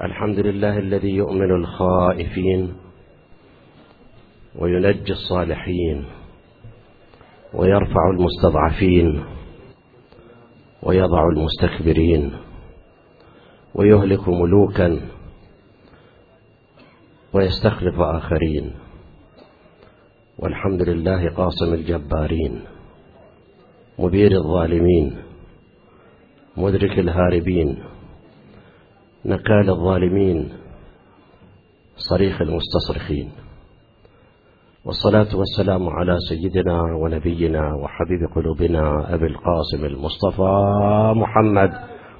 الحمد لله الذي يؤمن الخائفين وينجي الصالحين ويرفع المستضعفين ويضع المستكبرين ويهلك ملوكا ويستخلف آخرين. والحمد لله قاصم الجبارين مبير الظالمين مدرك الهاربين نكال الظالمين صريخ المستصرخين. والصلاة والسلام على سيدنا ونبينا وحبيب قلوبنا أبي القاسم المصطفى محمد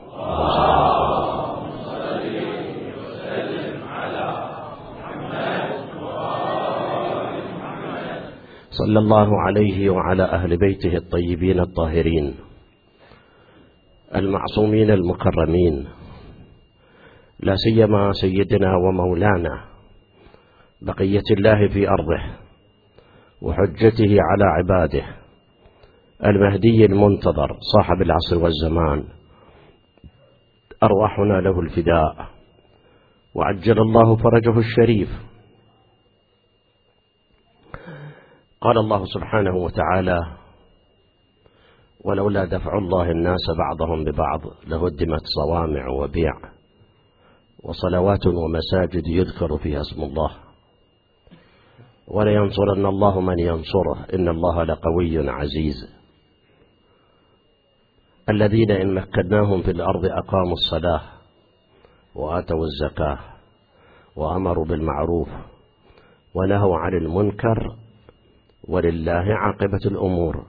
صلى الله عليه وعلى أهل بيته الطيبين الطاهرين المعصومين المكرمين، لا سيما سيدنا ومولانا بقية الله في أرضه وحجته على عباده المهدي المنتظر صاحب العصر والزمان، أرواحنا له الفداء وعجل الله فرجه الشريف. قال الله سبحانه وتعالى: ولولا دفع الله الناس بعضهم ببعض لهدمت صوامع وبيع وصلوات ومساجد يذكر فيها اسم الله ولينصرن الله من ينصره إن الله لقوي عزيز. الذين إن مكناهم في الأرض أقاموا الصلاة وآتوا الزكاة وأمروا بالمعروف ونهوا عن المنكر ولله عاقبة الأمور.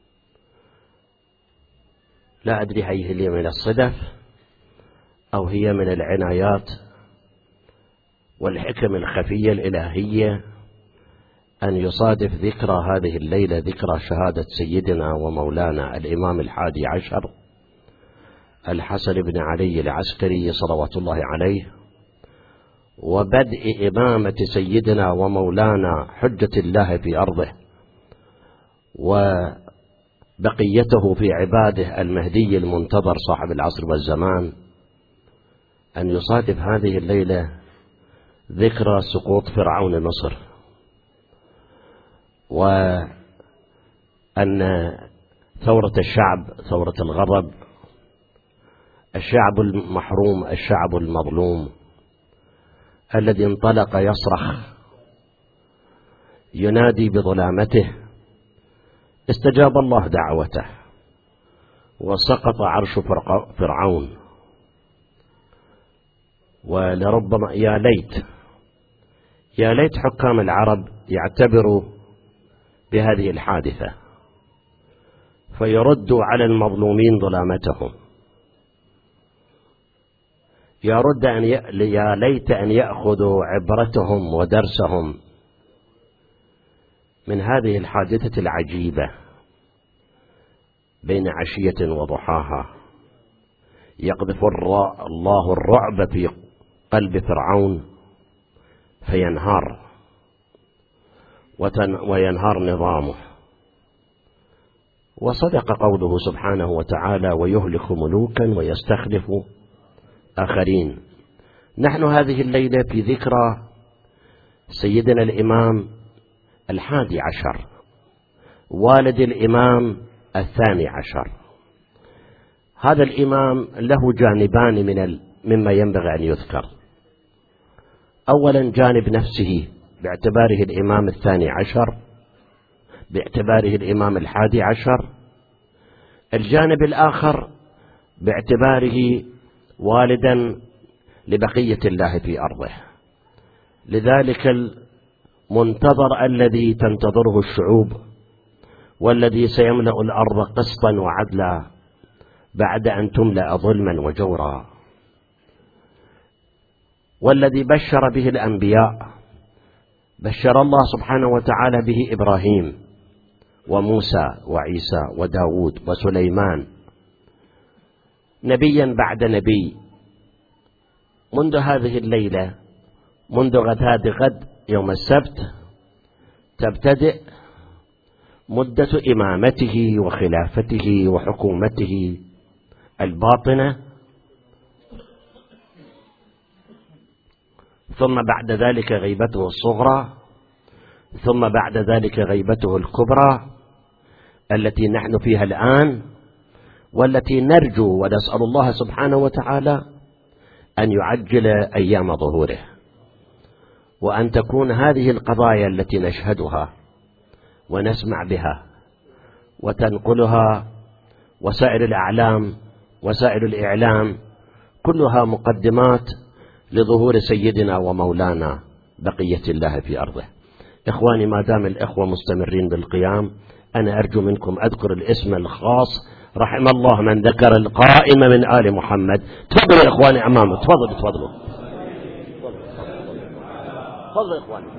لا أدري هي من الصدف أو هي من العنايات والحكم الخفية الإلهية أن يصادف ذكرى هذه الليلة ذكرى شهادة سيدنا ومولانا الإمام الحادي عشر الحسن بن علي العسكري صلوات الله عليه، وبدء إمامة سيدنا ومولانا حجة الله في أرضه وبقيته في عباده المهدي المنتظر صاحب العصر والزمان. أن يصادف هذه الليلة ذكرى سقوط فرعون مصر، وأن ثورة الشعب ثورة الغضب، الشعب المحروم الشعب المظلوم الذي انطلق يصرخ ينادي بظلامته، استجاب الله دعوته وسقط عرش فرعون. ولربما يا ليت حكام العرب يعتبروا بهذه الحادثة فيردوا على المظلومين ظلامتهم. يا ليت أن يأخذوا عبرتهم ودرسهم من هذه الحادثة العجيبة بين عشية وضحاها. يقذف الله الرعب في قلب فرعون فينهار وينهار نظامه. وصدق قوله سبحانه وتعالى: ويهلك ملوكا ويستخلف آخرين. نحن هذه الليلة في ذكرى سيدنا الإمام الحادي عشر والد الإمام الثاني عشر. هذا الإمام له جانبان مما ينبغي أن يذكر. أولا جانب نفسه باعتباره الإمام الثاني عشر، باعتباره الإمام الحادي عشر. الجانب الآخر باعتباره والدا لبقية الله في أرضه، لذلك المنتظر الذي تنتظره الشعوب والذي سيملأ الأرض قسطا وعدلا بعد أن تملأ ظلما وجورا، والذي بشر به الأنبياء. بشر الله سبحانه وتعالى به إبراهيم وموسى وعيسى وداود وسليمان، نبيا بعد نبي. منذ هذه الليلة، منذ غد يوم السبت، تبتدئ مدة إمامته وخلافته وحكومته الباطنة ثم بعد ذلك غيبته الصغرى، ثم بعد ذلك غيبته الكبرى التي نحن فيها الآن، والتي نرجو ونسأل الله سبحانه وتعالى أن يعجل أيام ظهوره، وأن تكون هذه القضايا التي نشهدها ونسمع بها وتنقلها وسائر الأعلام وسائر الإعلام كلها مقدمات لظهور سيدنا ومولانا بقية الله في أرضه. إخواني، ما دام الإخوة مستمرين بالقيام، أنا أرجو منكم أذكر الاسم الخاص. رحم الله من ذكر القائمة من آل محمد. تفضلوا يا إخواني أمامه، تفضلوا تفضلوا تفضلوا يا إخواني.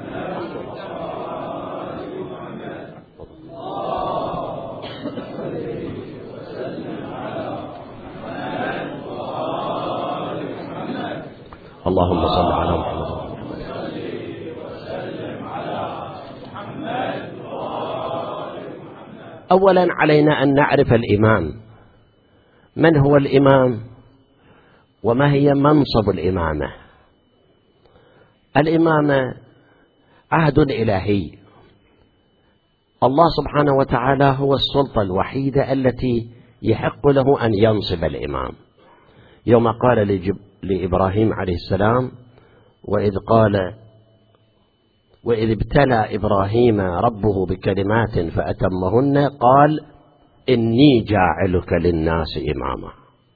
اللهم صل على محمد. أولا علينا أن نعرف الإمام. من هو الإمام وما هي منصب الإمامة؟ الإمامة عهد إلهي. الله سبحانه وتعالى هو السلطة الوحيدة التي يحق له أن ينصب الإمام. يوم قال لإبراهيم عليه السلام: وإذ ابتلى إبراهيم ربه بكلمات فأتمهن قال إني جاعلك للناس إماما.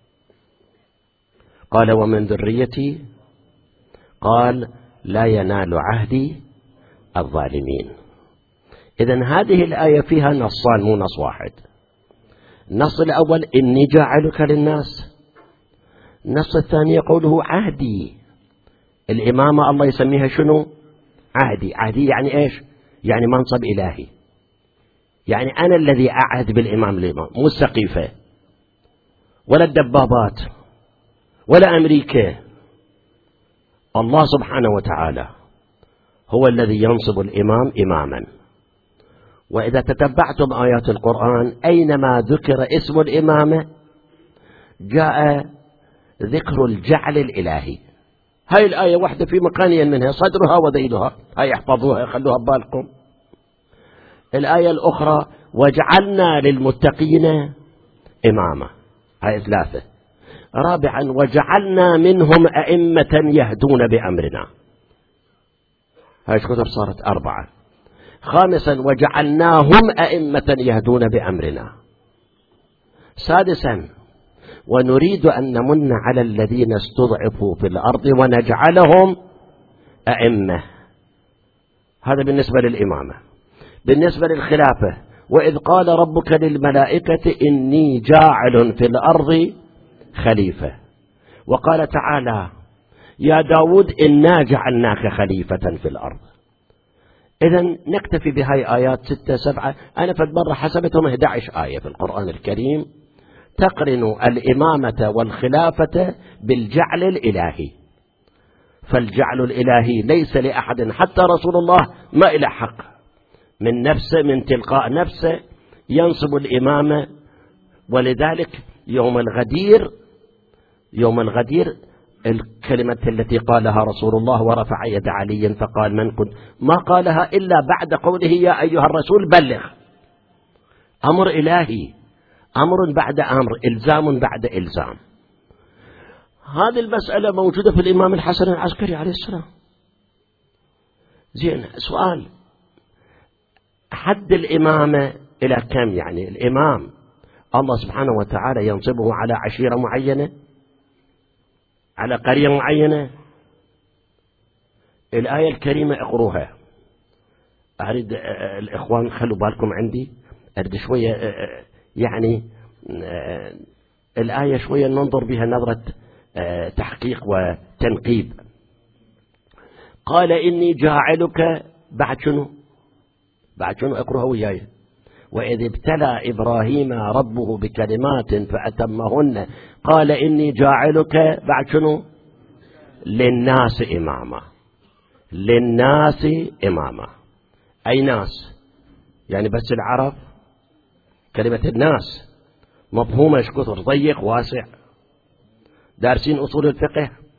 قال ومن ذريتي؟ قال لا ينال عهدي الظالمين. إذن هذه الآية فيها نصان مو نص واحد. النص الأول إني جاعلك للناس، النص الثاني قوله عهدي. الإمامة الله يسميها شنو؟ عهدي. عهدي يعني إيش؟ يعني منصب إلهي، يعني أنا الذي أعهد بالإمام الإمام، مو السقيفة ولا الدبابات ولا أمريكا. الله سبحانه وتعالى هو الذي ينصب الإمام إماما. وإذا تتبعتم آيات القرآن أينما ذكر اسم الإمامة جاء ذكر الجعل الإلهي. هاي الآية واحدة في مكانين منها، صدرها وذيلها، هاي احفظوها خلوها ببالكم. الآية الأخرى وجعلنا للمتقين إماما، هاي ثلاثة. رابعا وجعلنا منهم أئمة يهدون بأمرنا، هاي كثر صارت 4. خامسا وجعلناهم أئمة يهدون بأمرنا. سادسا ونريد أن نمن على الذين استضعفوا في الأرض ونجعلهم أئمة. هذا بالنسبة للإمامة. بالنسبة للخلافة وإذ قال ربك للملائكة إني جاعل في الأرض خليفة، وقال تعالى يا داود إنا جعلناك خليفة في الأرض. إذن نكتفي بهاي آيات 6 7. أنا في مرة حسبتهم 11 آية في القرآن الكريم تقرن الإمامة والخلافة بالجعل الإلهي. فالجعل الإلهي ليس لأحد حتى رسول الله ما إلى حق من نفسه من تلقاء نفسه ينصب الإمامة. ولذلك يوم الغدير الكلمة التي قالها رسول الله ورفع يد علي فقال من كنت، ما قالها إلا بعد قوله يا أيها الرسول بلغ. أمر إلهي، أمر بعد أمر، إلزام بعد إلزام. هذه المسألة موجودة في الإمام الحسن العسكري عليه السلام. زين، سؤال: حد الإمامة إلى كم؟ يعني الإمام الله سبحانه وتعالى ينصبه على عشيرة معينة، على قرية معينة؟ الآية الكريمة اقروها. أريد الإخوان خلوا بالكم عندي، أريد شوية يعني الآية شوية ننظر بها نظرة تحقيق وتنقيب. قال إني جاعلك بعد شنو؟ بعد شنو؟ اقروها وياي. وإذ ابتلى إبراهيم ربه بكلمات فأتمهن قال إني جاعلك بعد شنو؟ للناس إماما. للناس إماما. أي ناس؟ يعني بس العرب؟ كلمة الناس مفهومة ايش كثر، ضيق واسع. دارسين أصول الفقه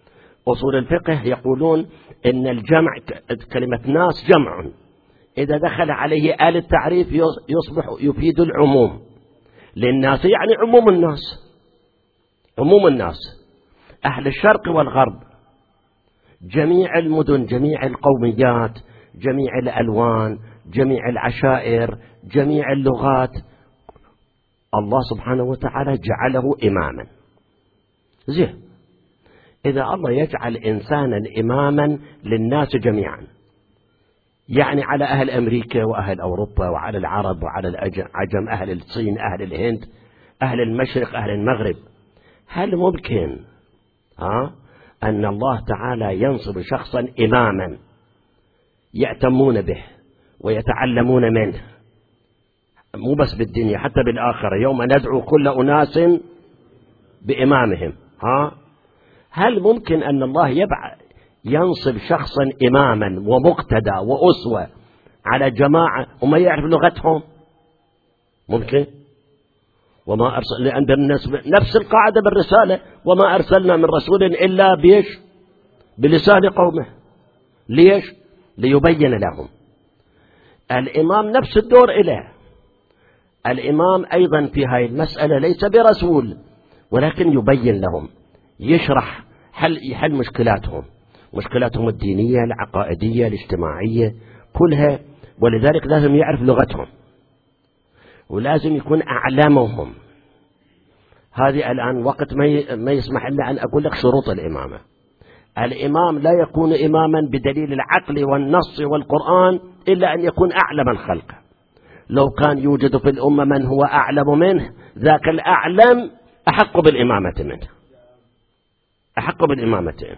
أصول الفقه يقولون إن الجمع كلمة ناس جمع، إذا دخل عليه آل التعريف يصبح يفيد العموم، للناس يعني عموم الناس، عموم الناس، أهل الشرق والغرب، جميع المدن، جميع القوميات، جميع الألوان، جميع العشائر، جميع اللغات، الله سبحانه وتعالى جعله إماما. زين، إذا الله يجعل إنسانا إماما للناس جميعا، يعني على أهل أمريكا وأهل أوروبا وعلى العرب وعلى العجم، أهل الصين، أهل الهند، أهل المشرق، أهل المغرب، هل ممكن أن الله تعالى ينصب شخصا إماما يأتمون به ويتعلمون منه، مو بس بالدنيا حتى بالآخرة، يوم ندعو كل أناس بإمامهم، هل ممكن أن الله ينصب شخصا إماما ومقتدى وأسوة على جماعة وما يعرف لغتهم؟ ممكن؟ وما أرسل، لأن نفس القاعدة بالرسالة، وما أرسلنا من رسول إلا بلسان قومه. ليش؟ ليبين لهم. الإمام نفس الدور إله. الإمام أيضا في هذه المسألة ليس برسول، ولكن يبين لهم، يشرح، يحل مشكلاتهم الدينية، العقائدية، الاجتماعية كلها، ولذلك لازم يعرف لغتهم ولازم يكون أعلمهم. هذه الآن وقت ما يسمح إلا أن أقول لك شروط الإمامة. الإمام لا يكون إماما بدليل العقل والنص والقرآن إلا أن يكون أعلم الخلق. لو كان يوجد في الأمة من هو أعلم منه، ذاك الأعلم أحق بالإمامة منه، أحق بالإمامة منه.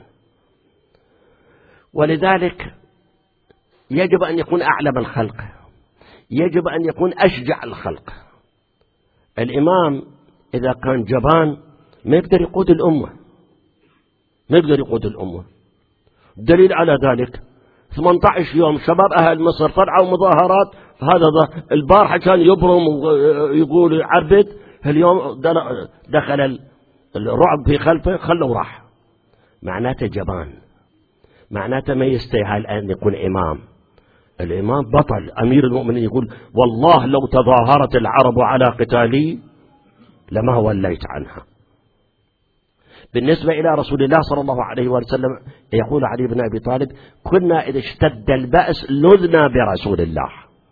ولذلك يجب أن يكون أعلم الخلق، يجب أن يكون أشجع الخلق. الإمام إذا كان جبان ما يقدر يقود الأمة، ما يقدر يقود الأمة. دليل على ذلك 18 يوم شباب أهل مصر طلعوا مظاهرات، هذا البارحة كان يبرم ويقول عربد، اليوم دخل الرعب في خلفه خلوا راح. معناته جبان، معناته ما يستاهل أن يكون إمام. الإمام بطل، أمير المؤمنين يقول والله لو تظاهرت العرب على قتالي لما وليت عنها. بالنسبة إلى رسول الله صلى الله عليه وسلم يقول علي بن أبي طالب كنا إذا اشتد البأس لذنا برسول الله،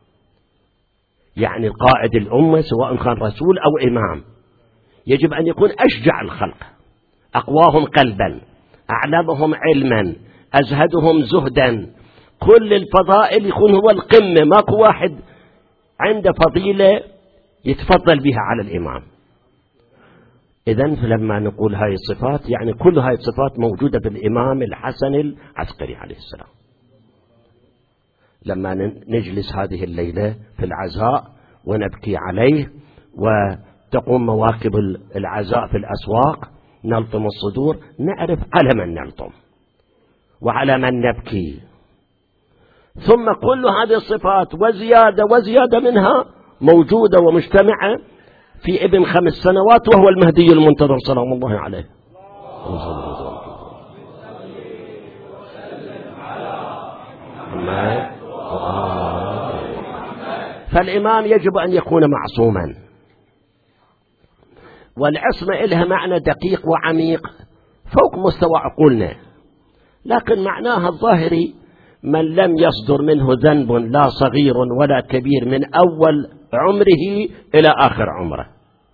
يعني قائد الأمة سواء كان رسول أو إمام يجب أن يكون أشجع الخلق، أقواهم قلبا، أعلمهم علما، أزهدهم زهدا، كل الفضائل يكون هو القمة، ماكو واحد عنده فضيلة يتفضل بها على الإمام. إذن لما نقول هاي الصفات يعني كل هاي الصفات موجودة في الإمام الحسن العسكري عليه السلام. لما نجلس هذه الليلة في العزاء ونبكي عليه وتقوم مواكب العزاء في الأسواق، نلطم الصدور، نعرف على من نلطم وعلى من نبكي. ثم كل هذه الصفات وزيادة منها موجودة ومجتمعة في ابن 5 سنوات وهو المهدي المنتظر سلام الله عليه. فالإمام يجب أن يكون معصوما، والعصمة إلها معنى دقيق وعميق فوق مستوى عقولنا، لكن معناها الظاهري من لم يصدر منه ذنب لا صغير ولا كبير من أول عمره إلى آخر عمره،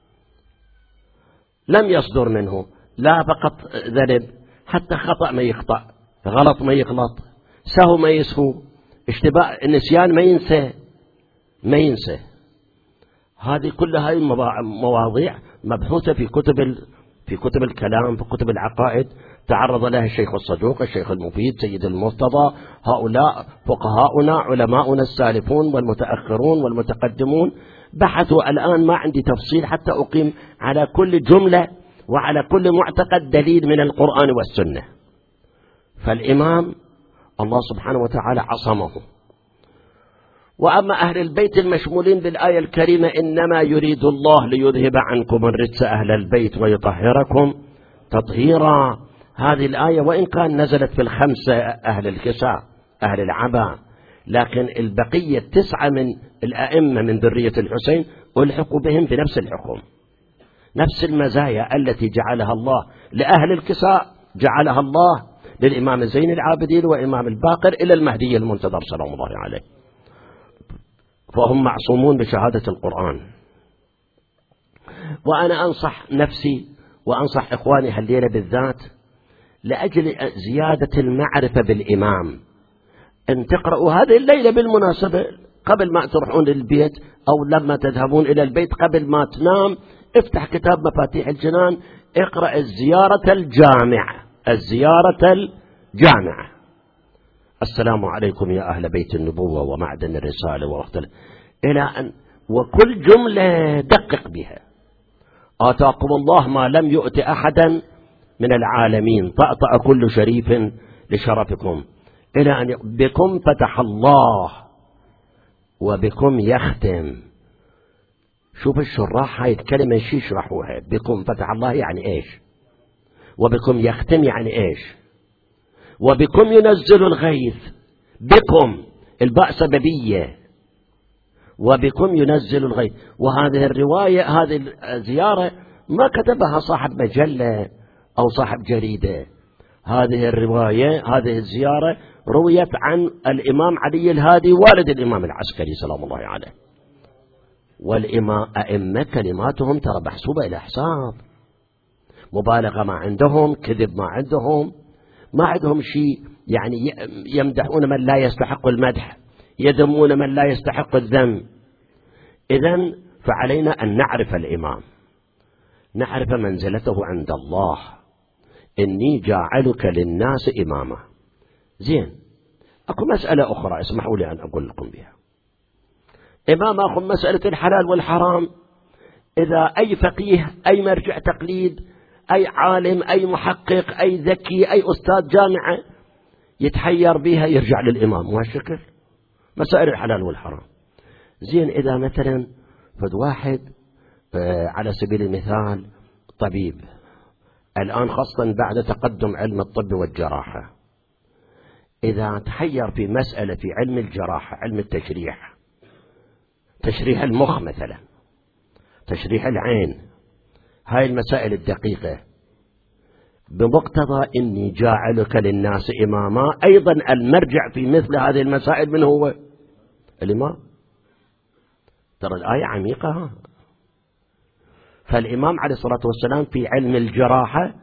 لم يصدر منه لا فقط ذنب، حتى خطأ ما يخطأ، غلط ما يغلط، سهو ما يسهو، اشتباه النسيان ما ينسى. هذه كلها هاي مواضيع مبحوثة في كتب الكلام، في كتب العقائد، تعرض لها الشيخ الصدوق، الشيخ المفيد، سيد المرتضى، هؤلاء فقهاؤنا علماؤنا السالفون والمتأخرون والمتقدمون بحثوا. الآن ما عندي تفصيل حتى أقيم على كل جملة وعلى كل معتقد دليل من القرآن والسنة. فالإمام الله سبحانه وتعالى عصمه. وأما أهل البيت المشمولين بالآية الكريمة إنما يريد الله ليذهب عنكم الرجس أهل البيت ويطهركم تطهيرا، هذه الآية وإن كان نزلت في الخمسة أهل الكساء أهل العبا، لكن البقية 9 من الأئمة من ذرية الحسين ألحقوا بهم بنفس الحكم، نفس المزايا التي جعلها الله لأهل الكساء جعلها الله للإمام زين العابدين وإمام الباقر إلى المهدي المنتظر سلام الله عليه، فهم معصومون بشهادة القرآن. وأنا أنصح نفسي وأنصح إخواني هالليلة بالذات لأجل زيادة المعرفة بالإمام، أن تقرأوا هذه الليلة بالمناسبة قبل ما تروحون للبيت أو لما تذهبون إلى البيت قبل ما تنام، افتح كتاب مفاتيح الجنان، اقرأ الزيارة الجامعة، الزيارة الجامعة. السلام عليكم يا أهل بيت النبوة ومعدن الرسالة واختلف إلى أن وكل جملة دقق بها. آتاكم الله ما لم يؤت أحدا من العالمين، طأطأ كل شريف لشرفكم، إلى أن بكم فتح الله وبكم يختم. شوف الشراح هاي الكلمة شي يشرحوها، بكم فتح الله يعني إيش، وبكم يختم يعني إيش، وبكم ينزل الغيث، بكم الباء سببية، وبكم ينزل الغيث. وهذه الرواية هذه الزيارة ما كتبها صاحب مجلة أو صاحب جريدة، هذه الرواية هذه الزيارة رويت عن الإمام علي الهادي والد الإمام العسكري سلام الله عليه. والإمام أئمة كلماتهم ترى محسوبة إلى حساب، مبالغة ما عندهم، كذب ما عندهم، ما عندهم شيء يعني يمدحون من لا يستحق المدح، يذمون من لا يستحق الذم. إذن فعلينا أن نعرف الإمام، نعرف منزلته عند الله، إني جاعلك للناس إماما. زين، أكو مسألة أخرى اسمحوا لي أن أقول لكم بها. إمامكم مسألة الحلال والحرام، إذا أي فقيه أي مرجع تقليد أي عالم أي محقق أي ذكي أي أستاذ جامعة يتحير بها يرجع للإمام وهالشكل مسائل الحلال والحرام. زين، إذا مثلا فد واحد على سبيل المثال طبيب الآن خاصة بعد تقدم علم الطب والجراحة، إذا تحير في مسألة في علم الجراحة علم التشريح، تشريح المخ مثلا، تشريح العين، هاي المسائل الدقيقة، بمقتضى إني جاعلك للناس إماما، أيضا المرجع في مثل هذه المسائل من هو؟ الإمام. ترى الآية عميقة. فالإمام عليه الصلاة والسلام في علم الجراحة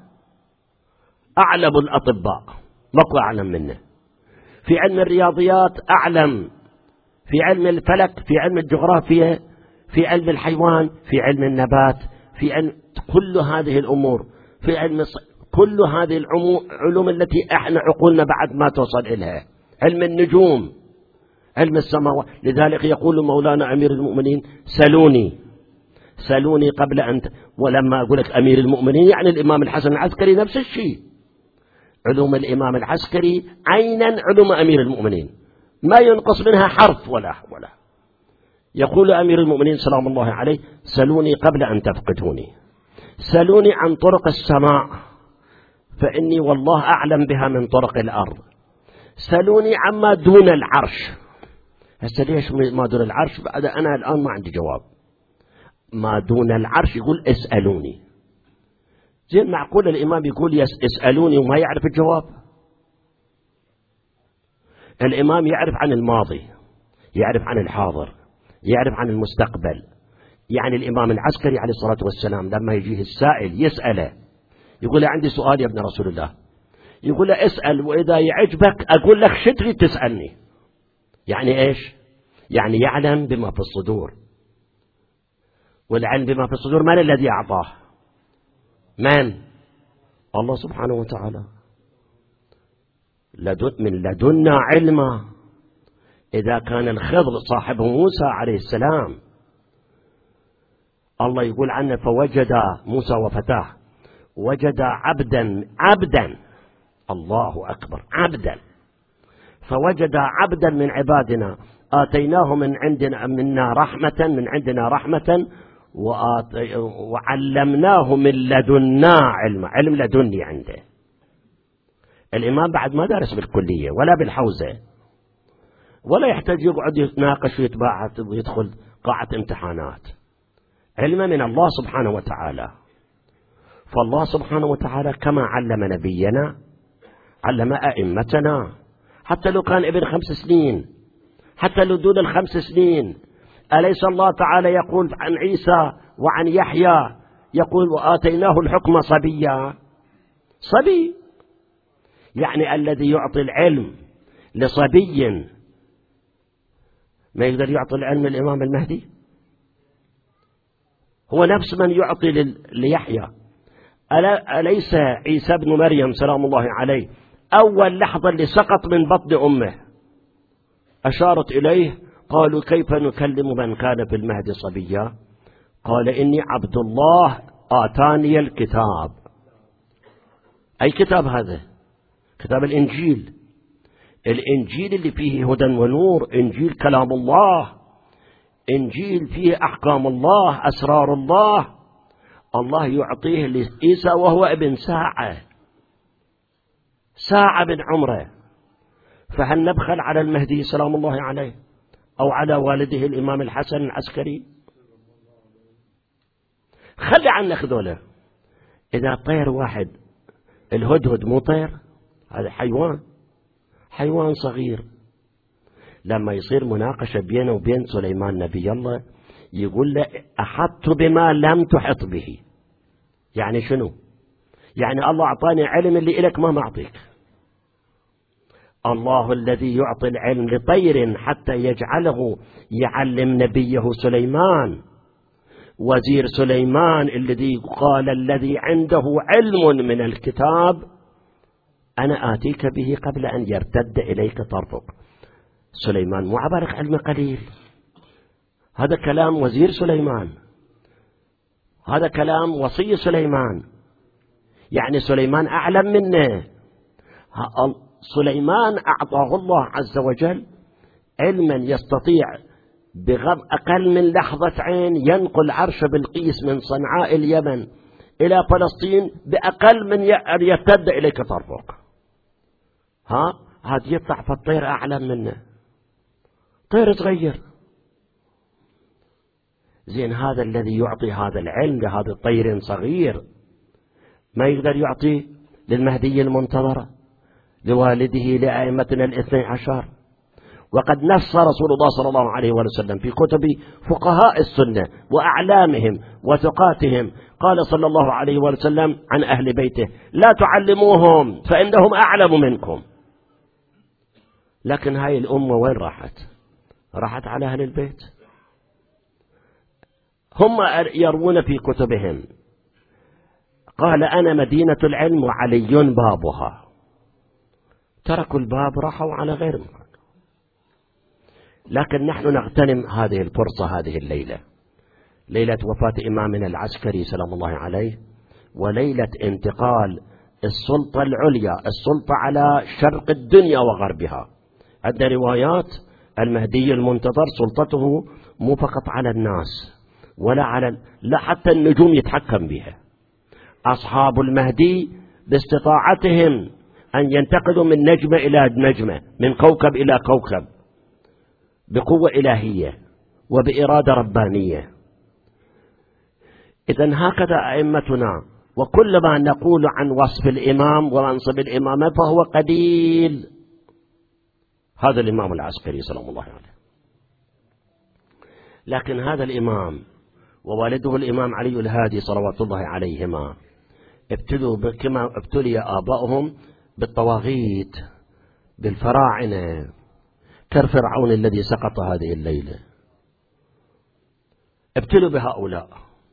أعلم الأطباء، ماكو أعلم منه. في علم الرياضيات أعلم، في علم الفلك، في علم الجغرافيا، في علم الحيوان، في علم النبات، في علم كل هذه الأمور، في علم كل هذه العلوم التي احنا عقولنا بعد ما توصل إليها، علم النجوم، علم السماوات. لذلك يقول مولانا أمير المؤمنين سلوني قبل أن ولما أقول لك أمير المؤمنين يعني الإمام الحسن العسكري نفس الشيء، علوم الإمام العسكري عينا علوم أمير المؤمنين، ما ينقص منها حرف ولا. يقول أمير المؤمنين سلام الله عليه سلوني قبل أن تفقدوني، سلوني عن طرق السماء فإني والله أعلم بها من طرق الأرض، سلوني عما دون العرش. هسه ليش ما دون العرش؟ بعد أنا الآن ما عندي جواب. ما دون العرش يقول اسألوني. زين، معقول الإمام يقول اسألوني وما يعرف الجواب؟ الإمام يعرف عن الماضي، يعرف عن الحاضر، يعرف عن المستقبل. يعني الإمام العسكري عليه الصلاة والسلام لما يجيه السائل يسأله يقول له عندي سؤال يا ابن رسول الله، يقول له اسأل وإذا يعجبك أقول لك شو تريد تسألني. يعني إيش؟ يعني يعلم بما في الصدور، والعلم بما في الصدور من الذي أعطاه؟ من؟ الله سبحانه وتعالى. من لدنا علما. إذا كان الخضر صاحبه موسى عليه السلام الله يقول عنه فوجد موسى وفتاه وجد عبدا الله أكبر عبدا، فوجد عبدا من عبادنا آتيناه من عندنا رحمة وعلمناه من لدنا علم لدني عنده. الإمام بعد ما دارس بالكلية ولا بالحوزة، ولا يحتاج يقعد يتناقش ويتباحث ويدخل قاعة امتحانات. علم من الله سبحانه وتعالى. فالله سبحانه وتعالى كما علم نبينا علم أئمتنا، حتى لو كان ابن 5 سنين، حتى لو دون 5 سنين. أليس الله تعالى يقول عن عيسى وعن يحيى، يقول وآتيناه الحكم صبيا؟ صبي يعني الذي يعطي العلم لصبي ما يقدر يعطي العلم الإمام المهدي؟ هو نفس من يعطي ليحيى. أليس عيسى بن مريم سلام الله عليه أول لحظة اللي سقط من بطن أمه أشارت إليه، قالوا كيف نكلم من كان في المهد صبيا؟ قال إني عبد الله آتاني الكتاب. أي كتاب هذا؟ كتاب الإنجيل. الإنجيل اللي فيه هدى ونور، إنجيل كلام الله، إنجيل فيه أحكام الله، أسرار الله. الله يعطيه لعيسى وهو ابن ساعة من عمره. فهل نبخل على المهدي سلام الله عليه أو على والده الإمام الحسن العسكري؟ خلي عنا خذوله. إذا طير واحد، الهدهد مو طير، هذا حيوان صغير. لما يصير مناقشة بينه وبين سليمان نبي الله يقول له أحطت بما لم تحط به. يعني شنو؟ يعني الله أعطاني علم اللي إلك ما معطيك. الله الذي يعطي العلم لطير حتى يجعله يعلم نبيه سليمان. وزير سليمان الذي قال الذي عنده علم من الكتاب أنا آتيك به قبل أن يرتد إليك طرفك. سليمان مو عبارة علم قليل، هذا كلام وزير سليمان، هذا كلام وصي سليمان. يعني سليمان أعلم منه. سليمان أعطاه الله عز وجل علما يستطيع بغض أقل من لحظة عين ينقل عرش بلقيس من صنعاء اليمن إلى فلسطين بأقل من يرتد إليك طرفك. هذا يطلع فالطير أعلم منه، طير صغير. زين هذا الذي يعطي هذا العلم لهذا الطير صغير ما يقدر يعطي للمهدي المنتظر لوالده لأئمتنا 12. وقد نص رسول الله صلى الله عليه وسلم في كتب فقهاء السنة وأعلامهم وثقاتهم، قال صلى الله عليه وسلم عن أهل بيته لا تعلموهم فإنهم أعلم منكم. لكن هاي الأمة وين راحت على أهل البيت. هم يروون في كتبهم قال أنا مدينة العلم وعلي بابها. تركوا الباب راحوا على غير مكان. لكن نحن نغتنم هذه الفرصة هذه الليلة، ليلة وفاة إمامنا العسكري سلام الله عليه، وليلة انتقال السلطة العليا، السلطة على شرق الدنيا وغربها. عندنا روايات المهدي المنتظر سلطته مو فقط على الناس ولا لا حتى النجوم يتحكم بها. أصحاب المهدي باستطاعتهم أن ينتقلوا من نجمة إلى نجمة، من كوكب إلى كوكب، بقوة إلهية وبإرادة ربانية. إذن هكذا أئمتنا، وكل ما نقول عن وصف الإمام ومنصب الإمامة فهو قليل. هذا الإمام العسكري سلام الله عليه. لكن هذا الإمام ووالده الإمام علي الهادي صلوات الله عليهما ابتلوا كما ابتلي آبائهم بالطواغيت، بالفراعنة، كالفرعون الذي سقط هذه الليلة. ابتلوا بهؤلاء،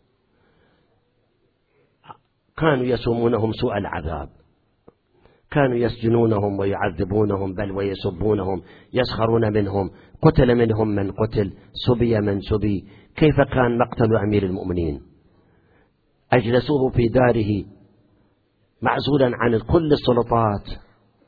كانوا يسومونهم سوء العذاب، كانوا يسجنونهم ويعذبونهم بل ويسبونهم، يسخرون منهم، قتل منهم من قتل، سبي من سبي. كيف كان مقتل أمير المؤمنين؟ أجلسوه في داره معزولا عن كل السلطات.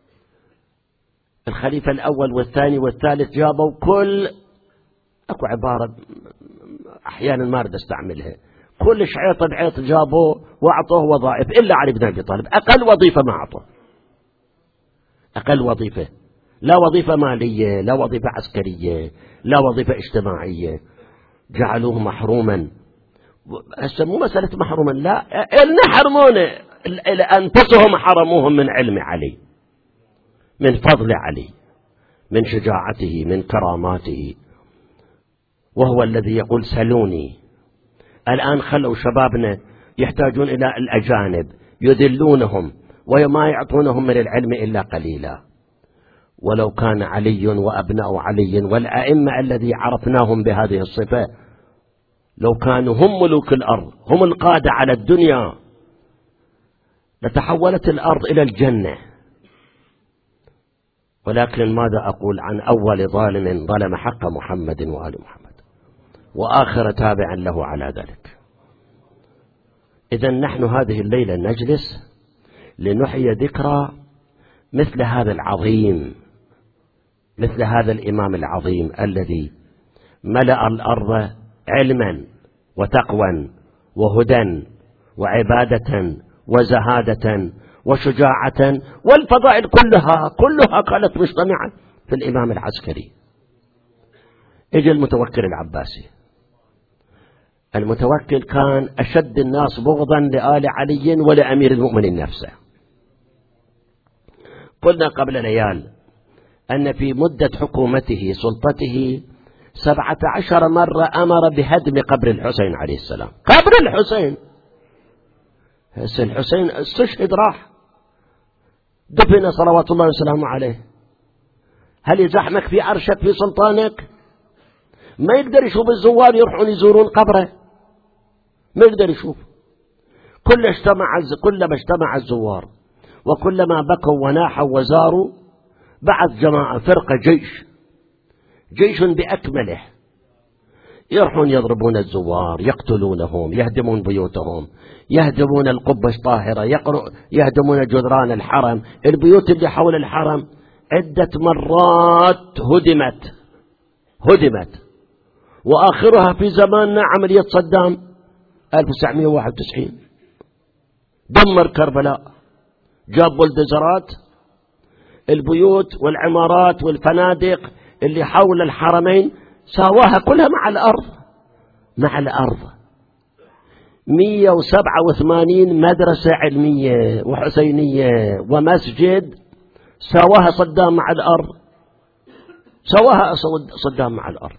الخليفة الأول والثاني والثالث جابوا كل أكو عبارة أحيانا ما أريد أستعملها، كل شعيط بعيط جابوه وأعطوه وظائف إلا علي بن أبي طالب أقل وظيفة ما أعطوه. أقل وظيفة، لا وظيفة مالية، لا وظيفة عسكرية، لا وظيفة اجتماعية، جعلوه محروما. مو مسألة محروما، لا، إن حرمون أنفسهم حرموهم من علم علي، من فضل علي، من شجاعته، من كراماته، وهو الذي يقول سلوني. الآن خلوا شبابنا يحتاجون إلى الأجانب يذلونهم وما يعطونهم من العلم إلا قليلا. ولو كان علي وأبناء علي والأئمة الذي عرفناهم بهذه الصفة لو كانوا هم ملوك الأرض، هم القادة على الدنيا، لتحولت الأرض إلى الجنة. ولكن ماذا أقول عن أول ظالم ظلم حق محمد وآل محمد وآخر تابعا له على ذلك؟ إذن نحن هذه الليلة نجلس لنحيي ذكرى مثل هذا العظيم، مثل هذا الإمام العظيم الذي ملأ الأرض علما وتقوى وهدى وعبادة وزهادة وشجاعة، والفضائل كلها كانت مجتمعة في الإمام العسكري. اجى المتوكل العباسي. المتوكل كان أشد الناس بغضا لآل علي ولأمير المؤمنين نفسه. قلنا قبل ليال أن في مدة حكومته سلطته 17 مرة أمر بهدم قبر الحسين عليه السلام. قبر الحسين، الحسين استشهد راح دفن صلوات الله وسلامه عليه. هل يزحمك في عرشك في سلطانك؟ ما يقدر يشوف الزوار يروحون يزورون قبره، ما يقدر يشوف. كلما اجتمع الزوار وكلما بكوا وناحوا وزاروا بعث جماعة فرقة جيش بأكمله، يروحون يضربون الزوار، يقتلونهم، يهدمون بيوتهم، يهدمون القبة الطاهرة، يهدمون جدران الحرم، البيوت اللي حول الحرم عدة مرات هدمت. وآخرها في زماننا عملية صدام 1991 دمر كربلاء، جاب بلدوزرات البيوت والعمارات والفنادق اللي حول الحرمين ساواها كلها مع الأرض. 187 مدرسة علمية وحسينية ومسجد ساواها صدام مع الأرض.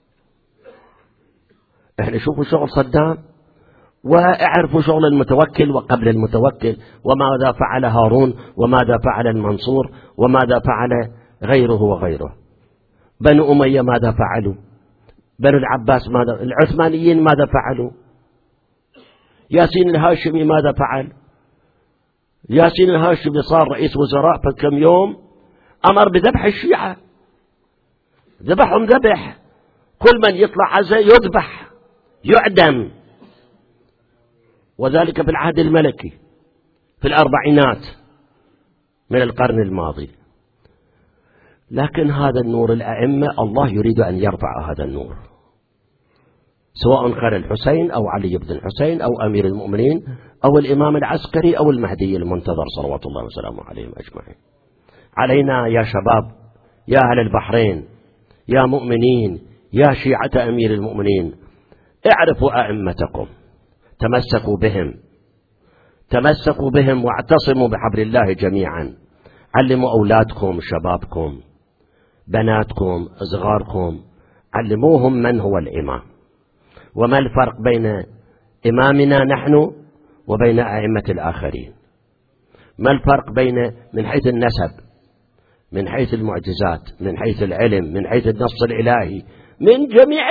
احنا شوفوا شغل صدام واعرفوا شغل المتوكل وقبل المتوكل، وماذا فعل هارون، وماذا فعل المنصور، وماذا فعل غيره وغيره. بنو أمية ماذا فعلوا، بنو العباس ماذا، العثمانيين ماذا فعلوا، ياسين الهاشمي ماذا فعل. ياسين الهاشمي صار رئيس وزراء فكم يوم أمر بذبح الشيعة، ذبحهم ذبح، كل من يطلع عزة يذبح يعدم، وذلك في العهد الملكي في الأربعينات من القرن الماضي. لكن هذا النور الأئمة الله يريد أن يرفع هذا النور، سواء كان الحسين أو علي بن الحسين أو أمير المؤمنين أو الإمام العسكري أو المهدي المنتظر صلوات الله وسلامه عليهم أجمعين. علينا يا شباب، يا أهل البحرين، يا مؤمنين، يا شيعة أمير المؤمنين، اعرفوا أئمتكم، تمسكوا بهم واعتصموا بحبل الله جميعا. علموا أولادكم، شبابكم، بناتكم، صغاركم، علموهم من هو الإمام، وما الفرق بين إمامنا نحن وبين أئمة الآخرين، ما الفرق بين من حيث النسب، من حيث المعجزات، من حيث العلم، من حيث النص الإلهي، من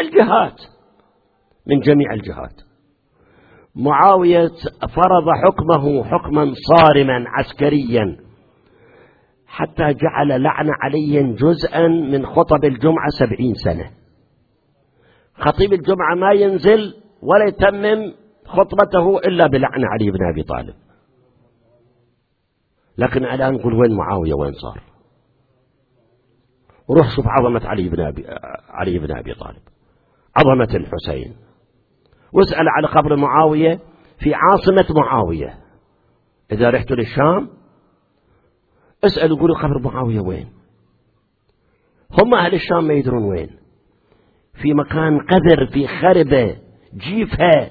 جميع الجهات. معاوية فرض حكمه حكما صارما عسكريا حتى جعل لعن علي جزءا من خطب الجمعة 70 سنة. خطيب الجمعة ما ينزل ولا يتمم خطبته إلا بلعن علي بن أبي طالب. لكن الآن نقول وين معاوية، وين صار؟ وروح شوف عظمة علي بن أبي طالب، عظمة الحسين، واسأل على قبر معاوية في عاصمة معاوية. إذا رحت للشام اسألوا قولوا قبر معاوية وين. هم أهل الشام ما يدرون وين، في مكان قذر، في خربة جيفها.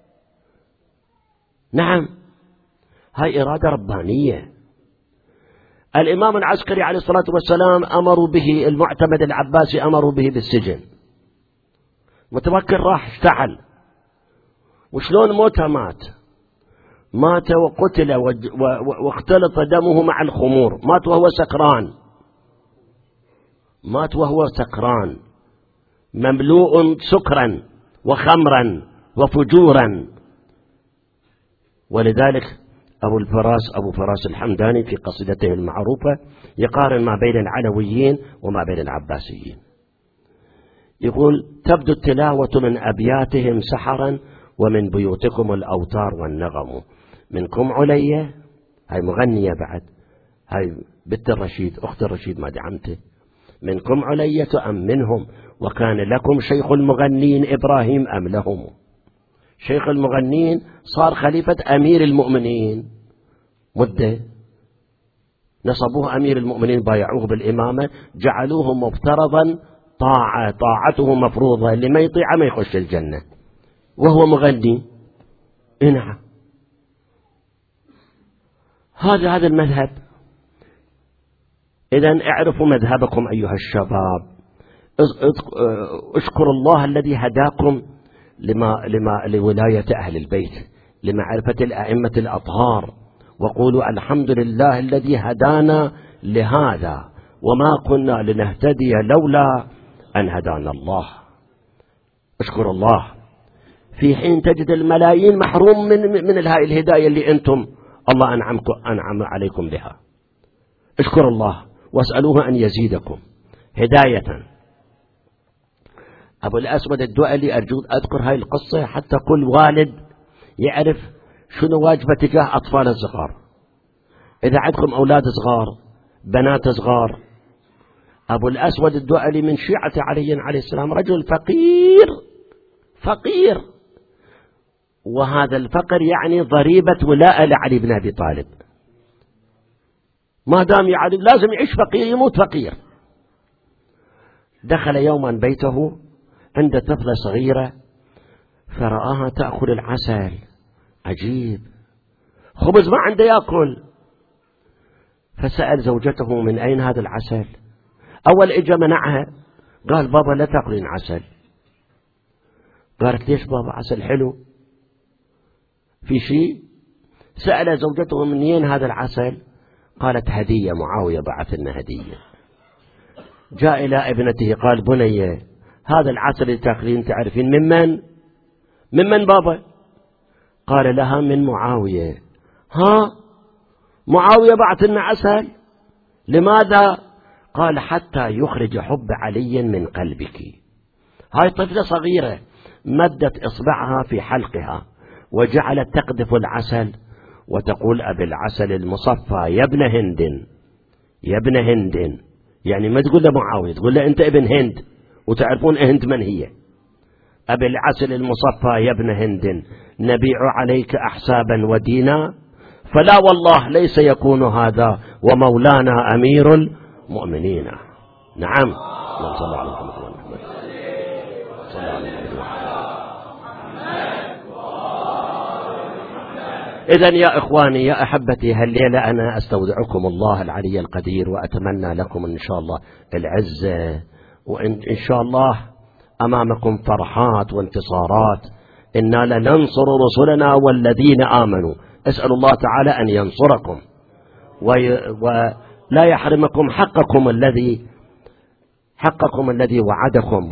نعم، هاي إرادة ربانية. الإمام العسكري عليه الصلاة والسلام أمروا به، المعتمد العباسي أمروا به بالسجن، متوكل راح اشتعل. وشلون موته؟ مات وقتل واختلط دمه مع الخمور، مات وهو سكران، مات وهو سكران مملوء سكرا وخمرا وفجورا. ولذلك أبو فراس الحمداني في قصيدته المعروفة يقارن ما بين العلويين وما بين العباسيين، يقول: تبدو التلاوة من أبياتهم سحرا، ومن بيوتكم الأوتار والنغم. منكم عليا، هاي مغنية بعد، هاي بنت الرشيد أخت الرشيد ما دعمته. منكم علية أم منهم؟ وكان لكم شيخ المغنين إبراهيم أم لهم؟ شيخ المغنين صار خليفة أمير المؤمنين مدة، نصبوه أمير المؤمنين، بايعوه بالإمامة، جعلوه مفترضا طاعته مفروضة، اللي ما يطيع ما يخش الجنة، وهو مغني. نعم، هذا المذهب. إذن اعرفوا مذهبكم أيها الشباب، اشكروا الله الذي هداكم لولاية أهل البيت، لمعرفة الأئمة الأطهار، وقولوا الحمد لله الذي هدانا لهذا، وما كنا لنهتدي لولا أن هدانا الله. اشكروا الله، في حين تجد الملايين محروم من هاي الهداية اللي أنتم الله أنعم عليكم بها. اشكروا الله واسألوه أن يزيدكم هداية. أبو الأسود الدؤلي، أرجو أذكر هاي القصة حتى كل والد يعرف شنو واجبه تجاه أطفال الصغار. إذا عندكم أولاد صغار، بنات صغار، أبو الأسود الدؤلي من شيعة علي عليه السلام رجل فقير، وهذا الفقر يعني ضريبة ولاءة لعلي بن أبي طالب. ما دام علي لازم يعيش فقير، يموت فقير. دخل يوما بيته عند طفلة صغيرة فرآها تأكل العسل، عجيب، خبز ما عنده يأكل. فسأل زوجته: من أين هذا العسل؟ أول إجا منعها، قال: بابا لا تأكلين عسل. قالت: ليش بابا؟ عسل حلو، في شيء؟ سأل زوجته: من أين هذا العسل؟ قالت: هدية، معاوية بعث لنا هدية. جاء إلى ابنته قال: بنية، هذا العسل اللي تأكلين تعرفين ممن بابا؟ قال لها: من معاوية. ها، معاوية بعث لنا عسل، لماذا؟ قال: حتى يخرج حب علي من قلبك. هاي طفلة صغيرة مدت إصبعها في حلقها وجعلت تقذف العسل وتقول: أبي العسل المصفى يا ابن هند، يا ابن هند. يعني ما تقول له معاوية، تقول له أنت ابن هند، وتعرفون هند من هي. أبي العسل المصفى يا ابن هند، نبيع عليك أحسابا ودينا، فلا والله ليس يكون هذا، ومولانا أمير المؤمنين. نعم، صلى الله عليه وسلم. إذن يا إخواني يا أحبتي، هالليلة أنا أستودعكم الله العلي القدير، وأتمنى لكم إن شاء الله العزة، وإن شاء الله أمامكم فرحات وانتصارات. إنا لننصر رسلنا والذين آمنوا. أسأل الله تعالى أن ينصركم ولا يحرمكم حقكم الذي وعدكم.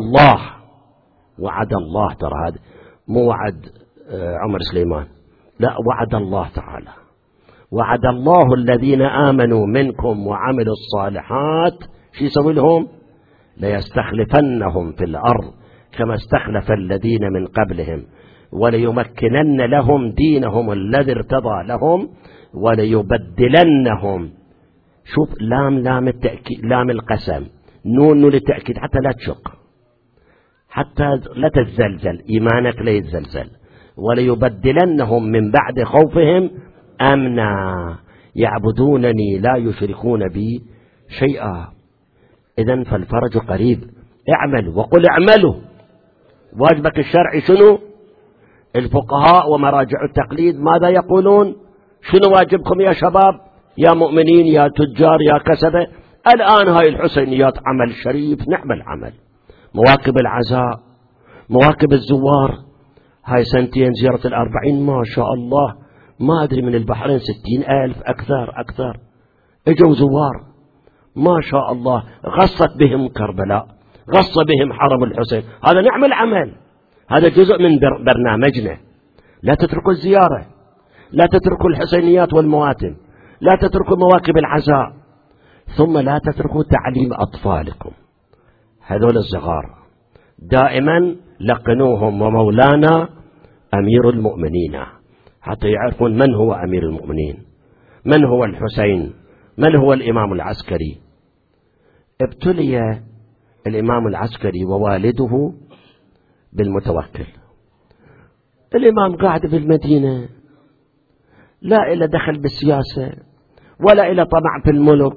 وعد الله، ترى هذا مو وعد عمر سليمان، لا، وعد الله تعالى. وعد الله الذين آمنوا منكم وعملوا الصالحات، شو يسوي لهم؟ ليستخلفنهم في الأرض كما استخلف الذين من قبلهم، وليمكنن لهم دينهم الذي ارتضى لهم، وليبدلنهم. شوف، لام التأكيد، لام القسم، نون للتأكيد، حتى لا تشق، حتى لا تتزلزل إيمانك، لا يتزلزل. وليبدلنهم من بعد خوفهم أمنا، يعبدونني لا يشركون بي شيئا. إذن فالفرج قريب. اعمل وقل اعملوا. واجبك الشرعي شنو؟ الفقهاء ومراجع التقليد ماذا يقولون؟ شنو واجبكم يا شباب يا مؤمنين يا تجار يا كسبة؟ الآن هاي الحسينيات عمل شريف، نعمل عمل. مواكب العزاء، مواكب الزوار، هاي سنتين زيارة ال40 ما شاء الله، ما أدري من البحرين 60,000 أكثر اجوا زوار ما شاء الله، غصت بهم كربلاء، غص بهم حرم الحسين. هذا نعمل عمل، هذا جزء من برنامجنا. لا تتركوا الزيارة، لا تتركوا الحسينيات والمواتم، لا تتركوا مواكب العزاء، ثم لا تتركوا تعليم أطفالكم هذول الصغار. دائما لقنوهم ومولانا أمير المؤمنين حتى يعرفون من هو أمير المؤمنين، من هو الحسين، من هو الإمام العسكري. ابتلي الإمام العسكري ووالده بالمتوكل. الإمام قاعد في المدينة، لا إلى دخل بالسياسة ولا إلى طمع في الملك،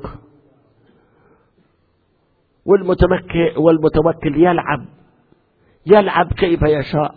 والمتوكل يلعب كيف يشاء،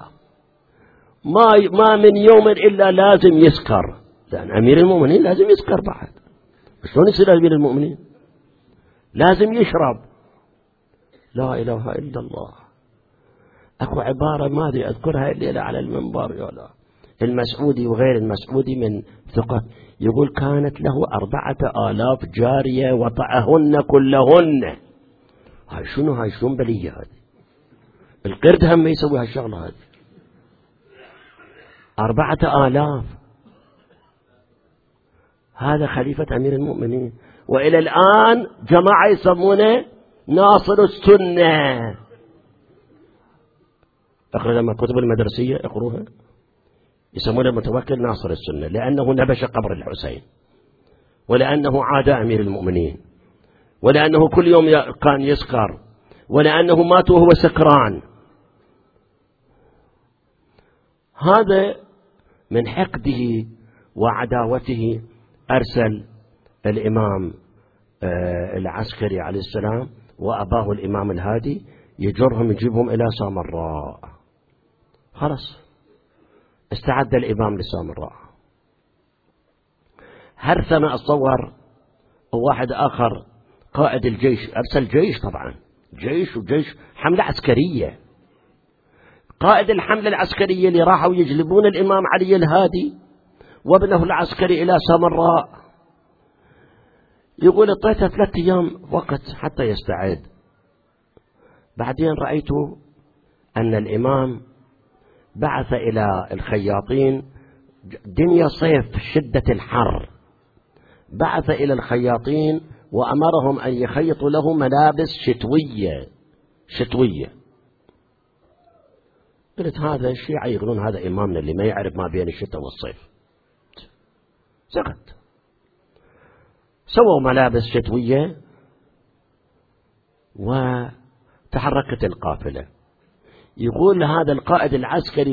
ما من يوم إلا لازم يسكر، لأن أمير المؤمنين لازم يسكر بعد. شلون يصير أمير المؤمنين؟ لازم يشرب. لا إله إلا الله. أكو عبارة ما أدري أذكرها الليلة على المنبر يلا، المسعودي وغير المسعودي من ثقة يقول كانت له 4,000 جارية وطعهن كلهن. هاي شنو؟ هاي شلون بلية هذه؟ القرد هم يسوي هالشغلة هذه. 4,000. هذا خليفة أمير المؤمنين. وإلى الآن جماعة يسمونه ناصر السنة. اقرأ لما كتب المدرسية اقروها، يسمونه المتوكل ناصر السنة، لأنه نبش قبر الحسين، ولأنه عاد أمير المؤمنين، ولأنه كل يوم كان يسكر، ولأنه مات وهو سكران. هذا من حقده وعداوته أرسل الإمام العسكري عليه السلام وأباه الإمام الهادي يجرهم يجيبهم إلى سامراء. خلاص استعد الإمام لسامراء. هرثم أتصور واحد آخر قائد الجيش، أرسل جيش، طبعا جيش حملة عسكرية. قائد الحملة العسكرية اللي راحوا يجلبون الإمام علي الهادي وابنه العسكري إلى سامراء، يقول اعطيته 3 أيام وقت حتى يستعد. بعدين رأيت أن الإمام بعث إلى الخياطين، دنيا صيف شدة الحر، بعث إلى الخياطين وأمرهم أن يخيطوا له ملابس شتوية. قلت هذا الشيعة يقولون هذا إمامنا اللي ما يعرف ما بين الشتاء والصيف. سكت. سووا ملابس شتوية وتحركت القافلة. يقول هذا القائد العسكري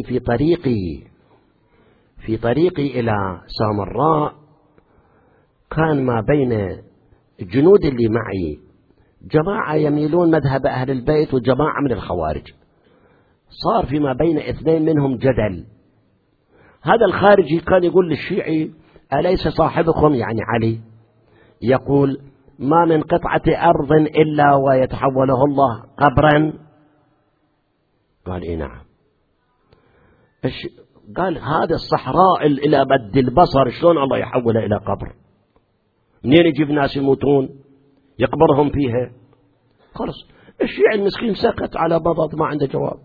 في طريقي إلى سامراء كان ما بين الجنود اللي معي جماعة يميلون مذهب أهل البيت وجماعة من الخوارج. صار فيما بين 2 منهم جدل. هذا الخارجي كان يقول للشيعي أليس صاحبكم يعني علي يقول ما من قطعة أرض إلا ويتحوله الله قبرا؟ قال إيه نعم. قال هذا الصحراء إلى مد البصر شلون الله يحولها إلى قبر؟ منين يجيب ناس يموتون يقبرهم فيها؟ خلص الشيعي المسكين سكت على بضض ما عنده جواب.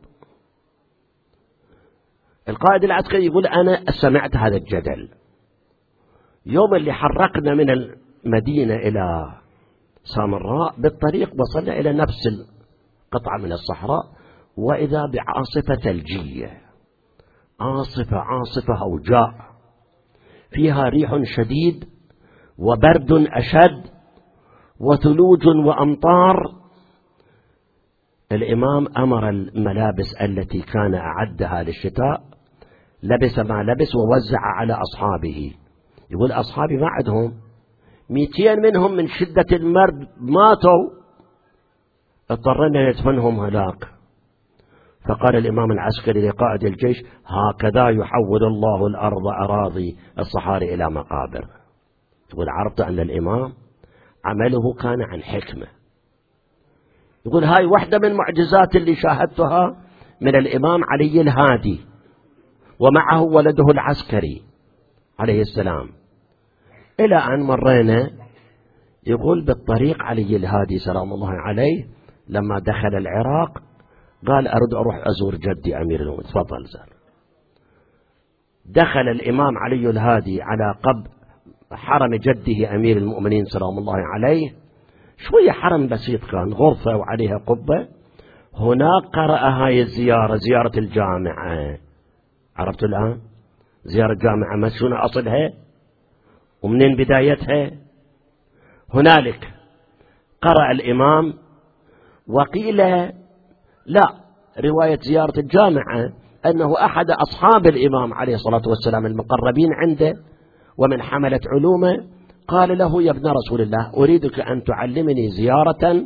القائد العسكري يقول أنا سمعت هذا الجدل. يوم اللي حركنا من المدينة إلى سامراء بالطريق وصلنا إلى نفس القطعة من الصحراء، وإذا بعاصفة ثلجية، عاصفة هوجاء فيها ريح شديد وبرد أشد وثلوج وأمطار. الإمام أمر الملابس التي كان أعدها للشتاء، لبس ما لبس ووزع على أصحابه. يقول أصحابي ما عندهم 200 منهم من شدة المرض ماتوا، اضطرنا ندفنهم هناك. فقال الإمام العسكري لقائد الجيش: هكذا يحول الله الأرض أراضي الصحاري إلى مقابر. يقول: عرفت أن الإمام عمله كان عن حكمة. يقول: هاي واحدة من معجزات اللي شاهدتها من الإمام علي الهادي ومعه ولده العسكري عليه السلام. إلى أن مرينا، يقول بالطريق علي الهادي سلام الله عليه لما دخل العراق قال: أريد أروح أزور جدي أمير المؤمنين. تفضل زار. دخل الإمام علي الهادي على قبر حرم جده أمير المؤمنين سلام الله عليه، شوية حرم بسيط كان، غرفة وعليها قبة. هناك قرأ هاي الزيارة، زيارة الجامعة. عرفتوا الآن زيارة الجامعة ما شنو أصلها ومنين بدايتها؟ هنالك قرأ الإمام. وقيل لا، رواية زيارة الجامعة أنه أحد أصحاب الإمام عليه الصلاة والسلام المقربين عنده ومن حملة علومه قال له: يا ابن رسول الله، أريدك أن تعلمني زيارة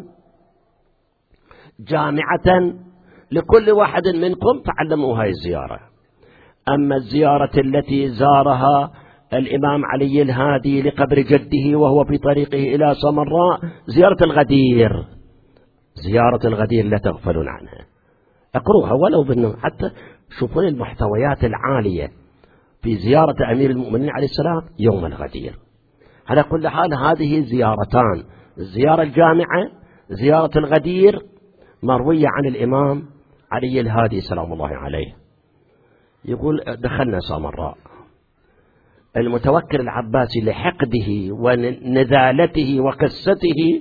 جامعة لكل واحد منكم تعلموا هاي الزيارة. أما الزيارة التي زارها الإمام علي الهادي لقبر جده وهو في طريقه إلى سامراء زيارة الغدير، زيارة الغدير لا تغفلون عنها، اقروها ولو بالنوم، حتى شوفون المحتويات العالية في زيارة أمير المؤمنين عليه السلام يوم الغدير. على كل حال هذه زيارتان، الزيارة الجامعة، زيارة الغدير، مروية عن الإمام علي الهادي سلام الله عليه. يقول: دخلنا سامراء. المتوكل العباسي لحقده ونذالته وقسته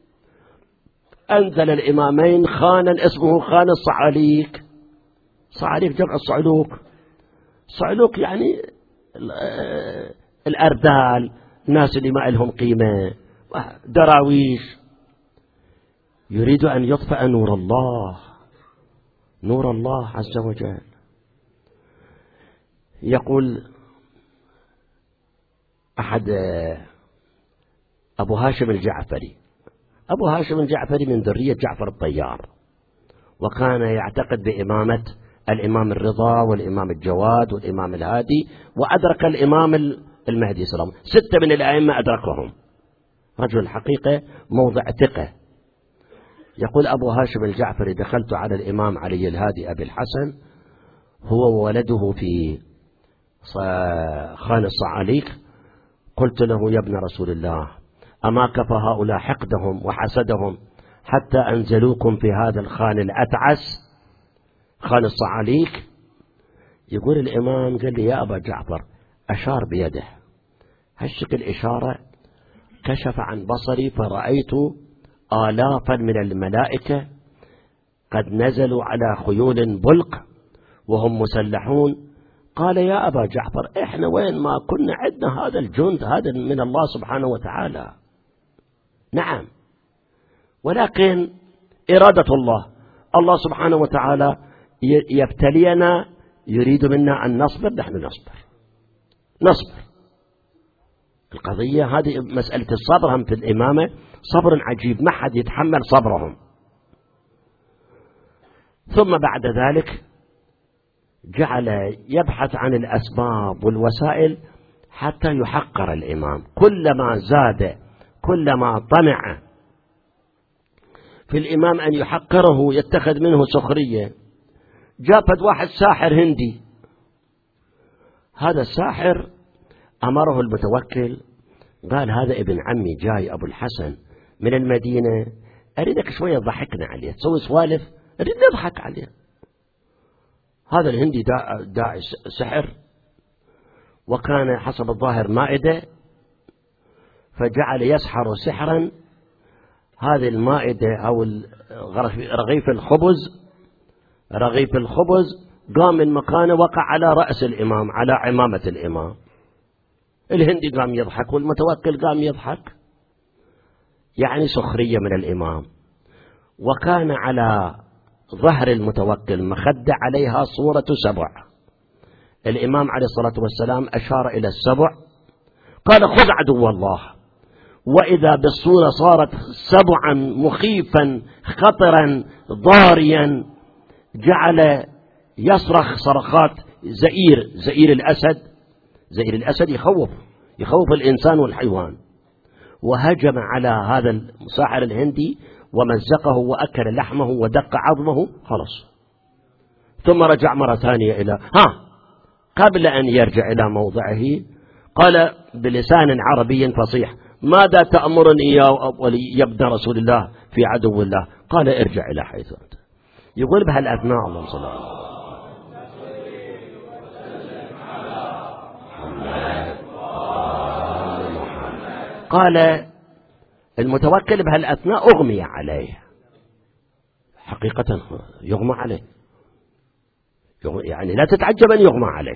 أنزل الإمامين خانا اسمه خان الصعاليك. صعاليك جمع الصعلوك، صعلوك يعني الأرذال، الناس اللي ما لهم قيمة، دراويش. يريد أن يطفئ نور الله، نور الله عز وجل. يقول أحد أبو هاشم الجعفري، أبو هاشم الجعفري من ذرية جعفر الطيار، وكان يعتقد بإمامة الإمام الرضا والإمام الجواد والإمام الهادي، وأدرك الإمام المهدي سلام، 6 من الأئمة أدركهم، رجل الحقيقة موضع ثقة. يقول أبو هاشم الجعفري: دخلت على الإمام علي الهادي أبي الحسن هو وولده في خان الصعاليك، قلت له: يا ابن رسول الله، أما كفى هؤلاء حقدهم وحسدهم حتى أنزلوكم في هذا الخان الأتعس خان الصعاليك؟ يقول الإمام قال لي: يا أبا جعفر، أشار بيده هالشكل إشارة، كشف عن بصري فرأيت آلافا من الملائكة قد نزلوا على خيول بلق وهم مسلحون. قال: يا أبا جعفر، إحنا وين ما كنا عندنا هذا الجند، هذا من الله سبحانه وتعالى. نعم، ولكن إرادة الله، الله سبحانه وتعالى يبتلينا، يريد منا أن نصبر، نحن نصبر. القضية هذه مسألة الصبر هم في الإمامة صبر عجيب، ما حد يتحمل صبرهم. ثم بعد ذلك جعل يبحث عن الأسباب والوسائل حتى يحقر الإمام. كلما زاد، كلما طمع في الإمام أن يحقره يتخذ منه سخرية. جاء واحد ساحر هندي، هذا الساحر أمره المتوكل، قال: هذا ابن عمي جاي أبو الحسن من المدينة، أريدك شوية ضحكنا عليه، تسوي سوالف، أريد نضحك عليه. هذا الهندي داعي سحر، وكان حسب الظاهر مائدة، فجعل يسحر سحرا. هذه المائدة أو رغيف الخبز قام من مكانه، وقع على رأس الإمام، على عمامة الإمام. الهندي قام يضحك والمتوكل قام يضحك، يعني سخرية من الإمام. وكان على ظهر المتوكل مخدة عليها صورة سبع. الإمام عليه الصلاة والسلام أشار إلى السبع، قال: خذ عدو الله. وإذا بالصورة صارت سبعا مخيفا خطرا ضاريا، جعل يصرخ صرخات زئير الأسد. زئير الأسد يخوف الإنسان والحيوان. وهجم على هذا الساحر الهندي ومزقه وأكل لحمه ودق عظمه، خلص. ثم رجع مرة ثانية قبل أن يرجع إلى موضعه قال بلسان عربي فصيح: ماذا تأمرني يا ابن رسول الله في عدو الله؟ قال: ارجع إلى حيث أنت. يقول بهالأثناء اللهم صل على قال المتوكل بهالأثناء أغمي عليه، حقيقة يغمى عليه، يعني لا تتعجب أن يغمى عليه.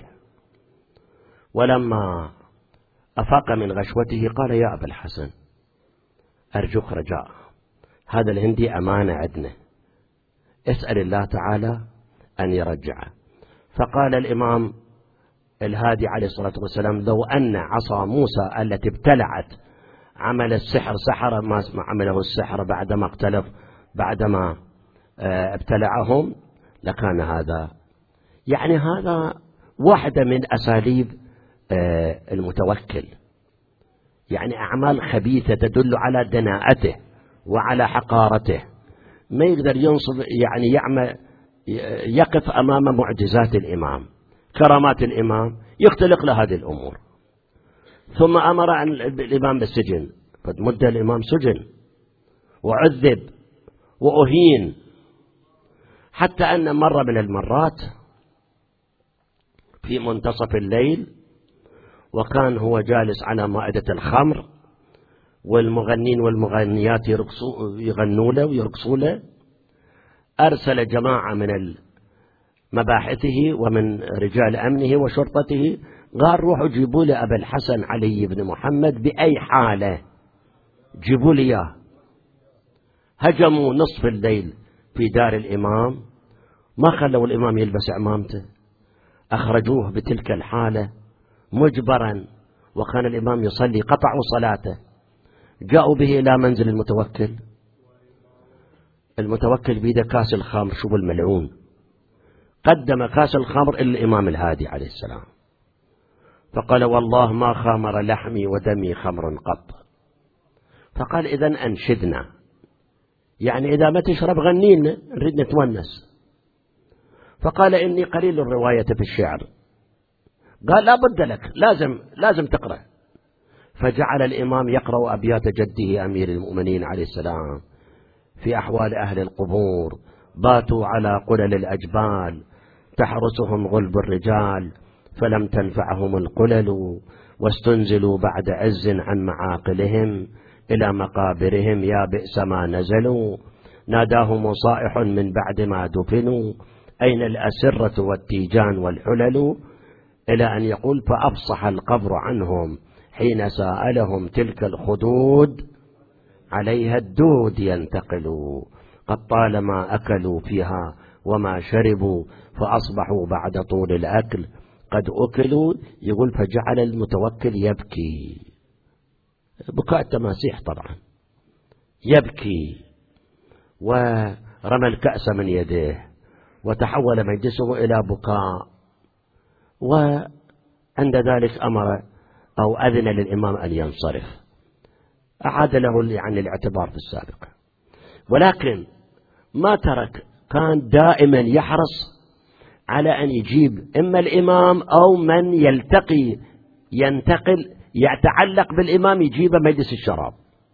ولما أفاق من غشوته قال: يا أبا الحسن، أرجوك رجاء، هذا الهندي أمانة عندنا، اسأل الله تعالى أن يرجعه. فقال الإمام الهادي عليه الصلاة والسلام: لو أن عصا موسى التي ابتلعت عمل السحر، سحر ما عمله السحر بعدما ابتلعهم، لكان هذا. يعني هذا واحدة من أساليب المتوكل، يعني أعمال خبيثة تدل على دناءته وعلى حقارته، ما يقدر ينصب، يعني يقف أمام معجزات الإمام، كرامات الإمام، يختلق له هذه الأمور. ثم أمر عن الإمام بالسجن، قد مد الإمام سجن وعذب وأهين، حتى أن مرة من المرات في منتصف الليل وكان هو جالس على مائدة الخمر، والمغنين والمغنيات يغنوا له ويرقصوا له، أرسل جماعة من مباحثه ومن رجال أمنه وشرطته، قال: روحوا جيبوا لي أبا الحسن علي بن محمد بأي حالة، جيبوا لي إياه. هجموا نصف الليل في دار الإمام، ما خلوا الإمام يلبس عمامته، أخرجوه بتلك الحالة مجبرا، وكان الإمام يصلي، قطعوا صلاته، جاءوا به إلى منزل المتوكل بيده كاس الخمر، شوف الملعون، قدم كاس الخمر إلى الإمام الهادي عليه السلام، فقال: والله ما خامر لحمي ودمي خمر قط. فقال: إذن أنشدنا، يعني إذا ما تشرب غنينا، نريد نتونس. فقال: إني قليل الرواية في الشعر. قال: لا بد لك، لازم تقرأ. فجعل الإمام يقرأ أبيات جده أمير المؤمنين عليه السلام: في أحوال أهل القبور، باتوا على قلل الأجبال، تحرسهم غلب الرجال، فلم تنفعهم القلل، واستنزلوا بعد عز عن معاقلهم، إلى مقابرهم يا بئس ما نزلوا، ناداهم صائح من بعد ما دفنوا، أين الأسرة والتيجان والحلل، إلى أن يقول: فأفصح القبر عنهم حين سألهم تلك الخدود، عليها الدود ينتقل، قد طالما أكلوا فيها وما شربوا، فأصبحوا بعد طول الأكل قد أكلوا. يقول: فجعل المتوكل يبكي بكاء التماسيح، طبعا يبكي، ورمى الكأس من يديه، وتحول مجلسه إلى بكاء. وعند ذلك أمر أو أذن للإمام أن ينصرف، أعاد له يعني الاعتبار في السابق، ولكن ما ترك، كان دائما يحرص على أن يجيب إما الإمام أو من ينتقل يتعلق بالإمام، يجيب مجلس الشراب.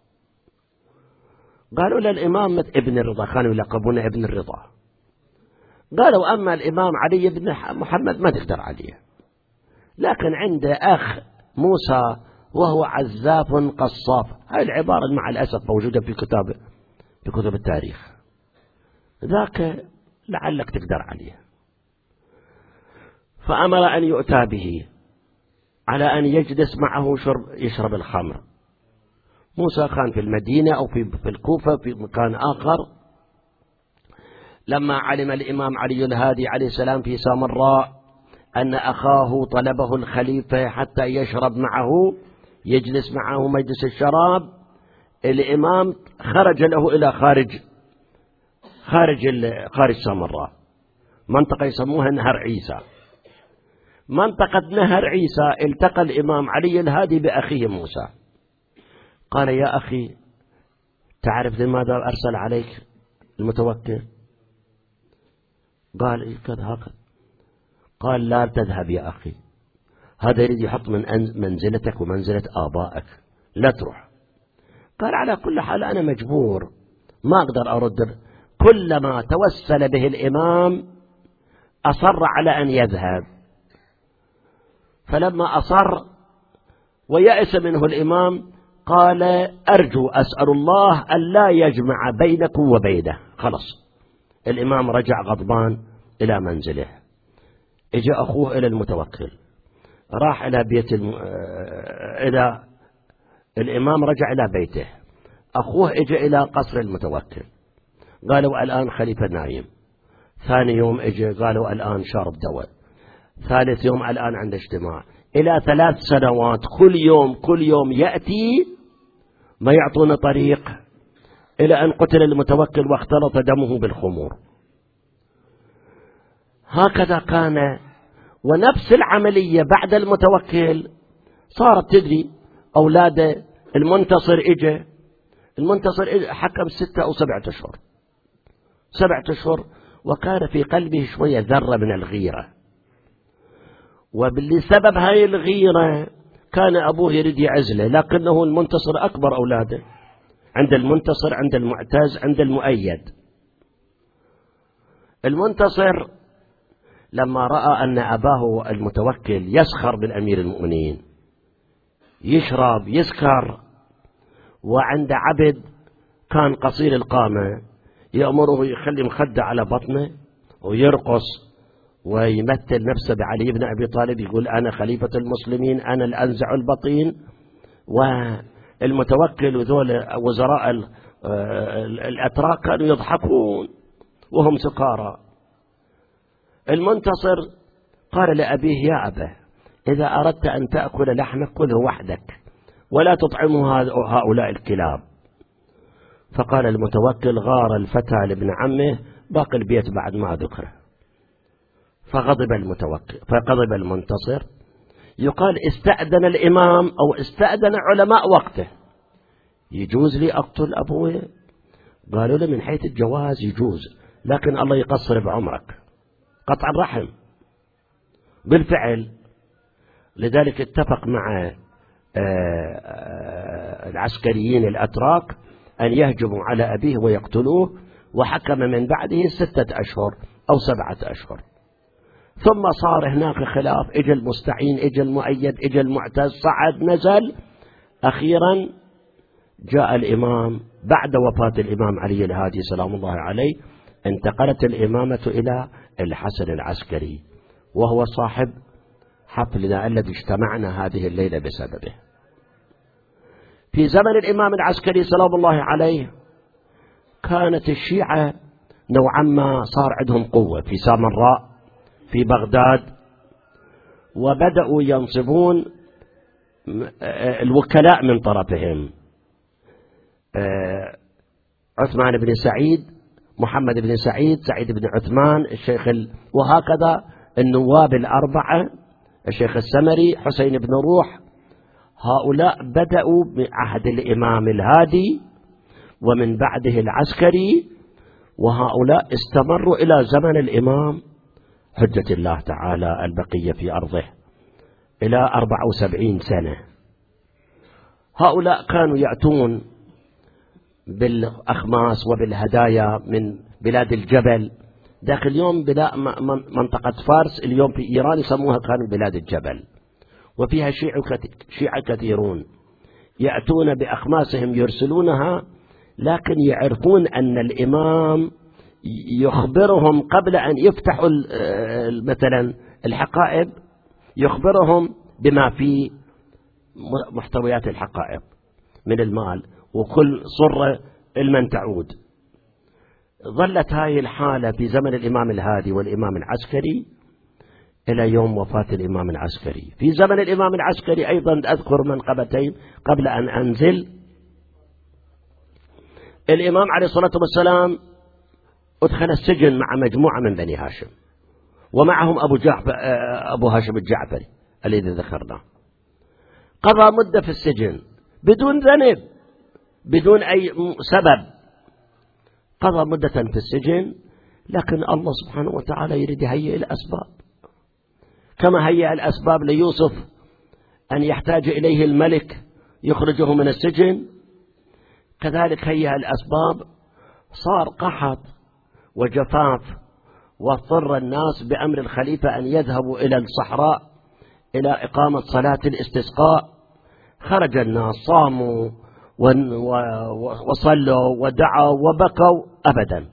قالوا للإمام ابن الرضا، كانوا يلقبونه ابن الرضا. قالوا: أما الإمام علي بن محمد ما تقدر عليه، لكن عنده أخ موسى وهو عزاف قصاف. هاي العبارة مع الأسف موجودة في كتب التاريخ. ذاك لعلك تقدر عليه. فأمر أن يؤتى به على أن يجلس معه يشرب الخمر. موسى كان في المدينة أو في الكوفة في مكان آخر. لما علم الإمام علي الهادي عليه السلام في سامراء أن أخاه طلبه الخليفة حتى يشرب معه، يجلس معه مجلس الشراب، الإمام خرج له إلى خارج سامراء، منطقة يسموها نهر عيسى. منطقة نهر عيسى التقى الإمام علي الهادي بأخيه موسى، قال: يا أخي، تعرف لماذا أرسل عليك المتوكل؟ قال: كذا هكذا. قال: لا تذهب يا أخي، هذا يريد يحط من منزلتك ومنزلة آبائك، لا تروح. قال: على كل حال أنا مجبور، ما أقدر أرد. كلما توسل به الإمام أصر على أن يذهب، فلما أصر ويأس منه الإمام قال: أرجو أسأل الله أن لا يجمع بينكم وبينه. خلص، الإمام رجع غضبان إلى منزله. إجا أخوه إلى المتوكل، راح إلى بيت إلى الإمام، رجع إلى بيته. أخوه إجا إلى قصر المتوكل، قالوا: الآن خليفة نايم. ثاني يوم إجا، قالوا: الآن شارب دواء. ثالث يوم: الآن عند اجتماع. إلى 3 سنوات كل يوم يأتي ما يعطون طريق، إلى أن قتل المتوكل واختلط دمه بالخمور. هكذا كان. ونفس العملية بعد المتوكل صارت. تدري أولاد المنتصر إجا، المنتصر حكم 6 أو 7 أشهر، 7 أشهر، وكان في قلبه شوية ذرة من الغيرة، وبسبب هاي الغيرة كان أبوه يريد يعزله، لكنه المنتصر أكبر أولاده، عند المنتصر، عند المعتز، عند المؤيد. المنتصر لما رأى أن أباه المتوكل يسخر من أمير المؤمنين، يشرب يسكر، وعند عبد كان قصير القامة يأمره يخلي مخدة على بطنه ويرقص ويمثل نفسه بعلي بن أبي طالب، يقول: أنا خليفة المسلمين، أنا الأنزع البطين. والمتوكل وذول وزراء الأتراك كانوا يضحكون وهم سكارى. المنتصر قال لأبيه: يا أبا، إذا أردت أن تأكل لحمك كله وحدك ولا تطعمه هؤلاء الكلاب. فقال المتوكل: غار الفتى لابن عمه، باقي البيت بعد ما ذكره. فغضب المنتصر. يقال استأذن الإمام أو استأذن علماء وقته: يجوز لي أقتل أبوي؟ قالوا له: من حيث الجواز يجوز، لكن الله يقصر بعمرك، قطع الرحم. بالفعل، لذلك اتفق مع العسكريين الأتراك أن يهجموا على أبيه ويقتلوه، وحكم من بعده 6 أشهر أو 7 أشهر. ثم صار هناك خلاف، إجا المستعين، إجا المؤيد، إجا المعتز، صعد نزل. أخيرا جاء الإمام بعد وفاة الإمام علي الهادي سلام الله عليه، انتقلت الإمامة إلى الحسن العسكري، وهو صاحب حفلنا الذي اجتمعنا هذه الليلة بسببه. في زمن الإمام العسكري سلام الله عليه كانت الشيعة نوعا ما صار عندهم قوة في سامراء، في بغداد، وبدأوا ينصبون الوكلاء من طرفهم: عثمان بن سعيد، محمد بن سعيد، سعيد بن عثمان، الشيخ وهكذا النواب 4، الشيخ السمري، حسين بن روح. هؤلاء بدأوا بعهد الإمام الهادي ومن بعده العسكري، وهؤلاء استمروا إلى زمن الإمام حجة الله تعالى البقية في أرضه إلى 74 سنة. هؤلاء كانوا يأتون بالأخماس وبالهدايا من بلاد الجبل. داخل اليوم منطقة فارس اليوم في إيران يسموها كانوا بلاد الجبل، وفيها شيعة كثيرون يأتون بأخماسهم يرسلونها، لكن يعرفون أن الإمام يخبرهم قبل أن يفتحوا مثلا الحقائب، يخبرهم بما في محتويات الحقائب من المال وكل صرة المن تعود. ظلت هذه الحالة في زمن الإمام الهادي والإمام العسكري إلى يوم وفاة الإمام العسكري. في زمن الإمام العسكري أيضا أذكر منقبتين قبل أن أنزل. الإمام عليه الصلاة والسلام أدخل السجن مع مجموعة من بني هاشم، ومعهم أبو هاشم الجعفري الذي ذكرناه. قضى مدة في السجن بدون ذنب، بدون أي سبب، قضى مدة في السجن، لكن الله سبحانه وتعالى يريد يهيئ الأسباب، كما هيئ الأسباب ليوسف أن يحتاج إليه الملك يخرجه من السجن، كذلك هيئ الأسباب، صار قحط وجفاف، واضطر الناس بأمر الخليفة أن يذهبوا إلى الصحراء إلى إقامة صلاة الاستسقاء. خرج الناس، صاموا وصلوا ودعوا وبكوا، أبدا.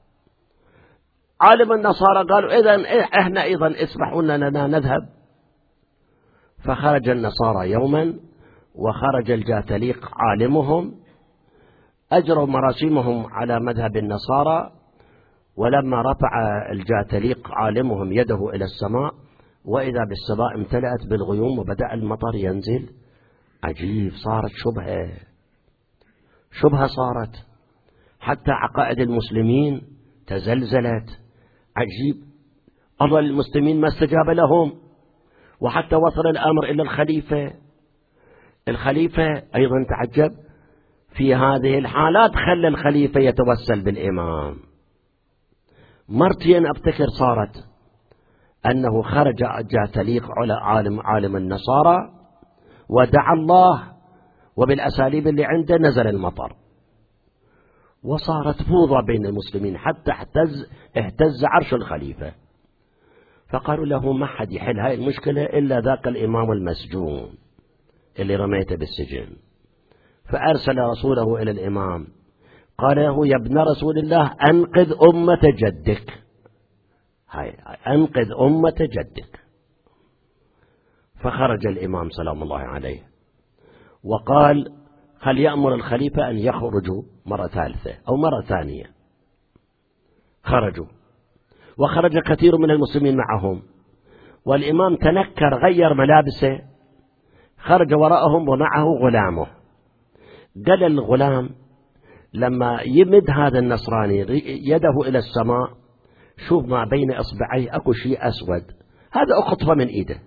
عالم النصارى قالوا إذن إحنا أيضا اسمحوا لنا نذهب. فخرج النصارى يوما، وخرج الجاثليق عالمهم، أجروا مراسمهم على مذهب النصارى. ولما رفع الجاثليق عالمهم يده إلى السماء، وإذا بالسماء امتلأت بالغيوم وبدأ المطر ينزل. عجيب، صارت شبهة صارت، حتى عقائد المسلمين تزلزلت. عجيب، الله المسلمين ما استجاب لهم، وحتى وصل الأمر إلى الخليفة أيضا تعجب. في هذه الحالات خلى الخليفة يتوسل بالإمام. مرتين أفتكر صارت أنه خرج جاثليق على عالم النصارى ودعا الله، وبالأساليب اللي عنده نزل المطر، وصارت فوضى بين المسلمين، حتى اهتز عرش الخليفة. فقالوا له ما حد يحل هاي المشكلة إلا ذاك الإمام المسجون اللي رميته بالسجن. فأرسل رسوله إلى الإمام، قال له يا ابن رسول الله أنقذ أمة جدك، أنقذ أمة جدك. فخرج الإمام سلام الله عليه وقال هل يأمر الخليفة أن يخرجوا مرة ثالثة أو مرة ثانية. خرجوا، وخرج كثير من المسلمين معهم، والإمام تنكر، غير ملابسه، خرج وراءهم ومعه غلامه. قال الغلام لما يمد هذا النصراني يده إلى السماء، شوف ما بين إصبعيه أكو شيء أسود، هذا أخطفه من إيده.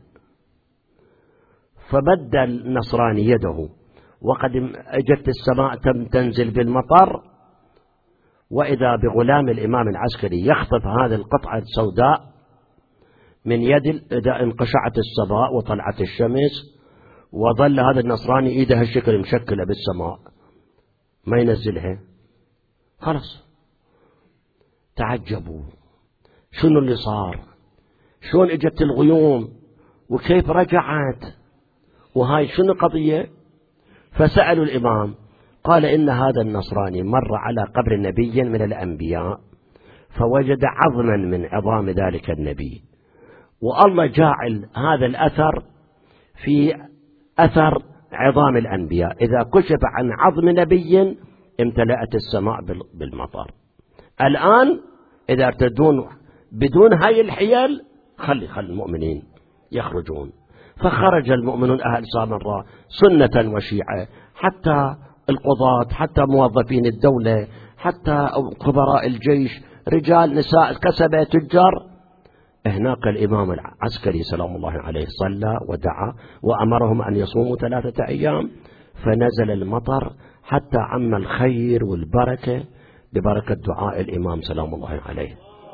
فمد النصراني يده، وقد اجت السماء تنزل بالمطر، وإذا بغلام الإمام العسكري يخطف هذه القطعة السوداء من يد، إذا انقشعت السماء وطلعت الشمس، وظل هذا النصراني إيده الشكل مشكلة بالسماء ما ينزلها. خلاص تعجبوا شنو اللي صار، شلون اجت الغيوم، وكيف رجعت، وهاي شنو قضية. فسألوا الإمام، قال إن هذا النصراني مر على قبر نبي من الأنبياء فوجد عظما من عظام ذلك النبي، والله جاعل هذا الأثر في أثر عظام الأنبياء، إذا كشف عن عظم نبي امتلأت السماء بالمطر. الآن إذا ارتدون بدون هاي الحيل خلي المؤمنين يخرجون. فخرج المؤمنون أهل سامراء سنة وشيعة، حتى القضاة، حتى موظفين الدولة، حتى خبراء الجيش، رجال نساء كسبة تجار. هناك الإمام العسكري سلام الله عليه صلى ودعا وأمرهم أن يصوموا 3 أيام، فنزل المطر حتى عم الخير والبركة ببركة دعاء الإمام سلام الله عليه.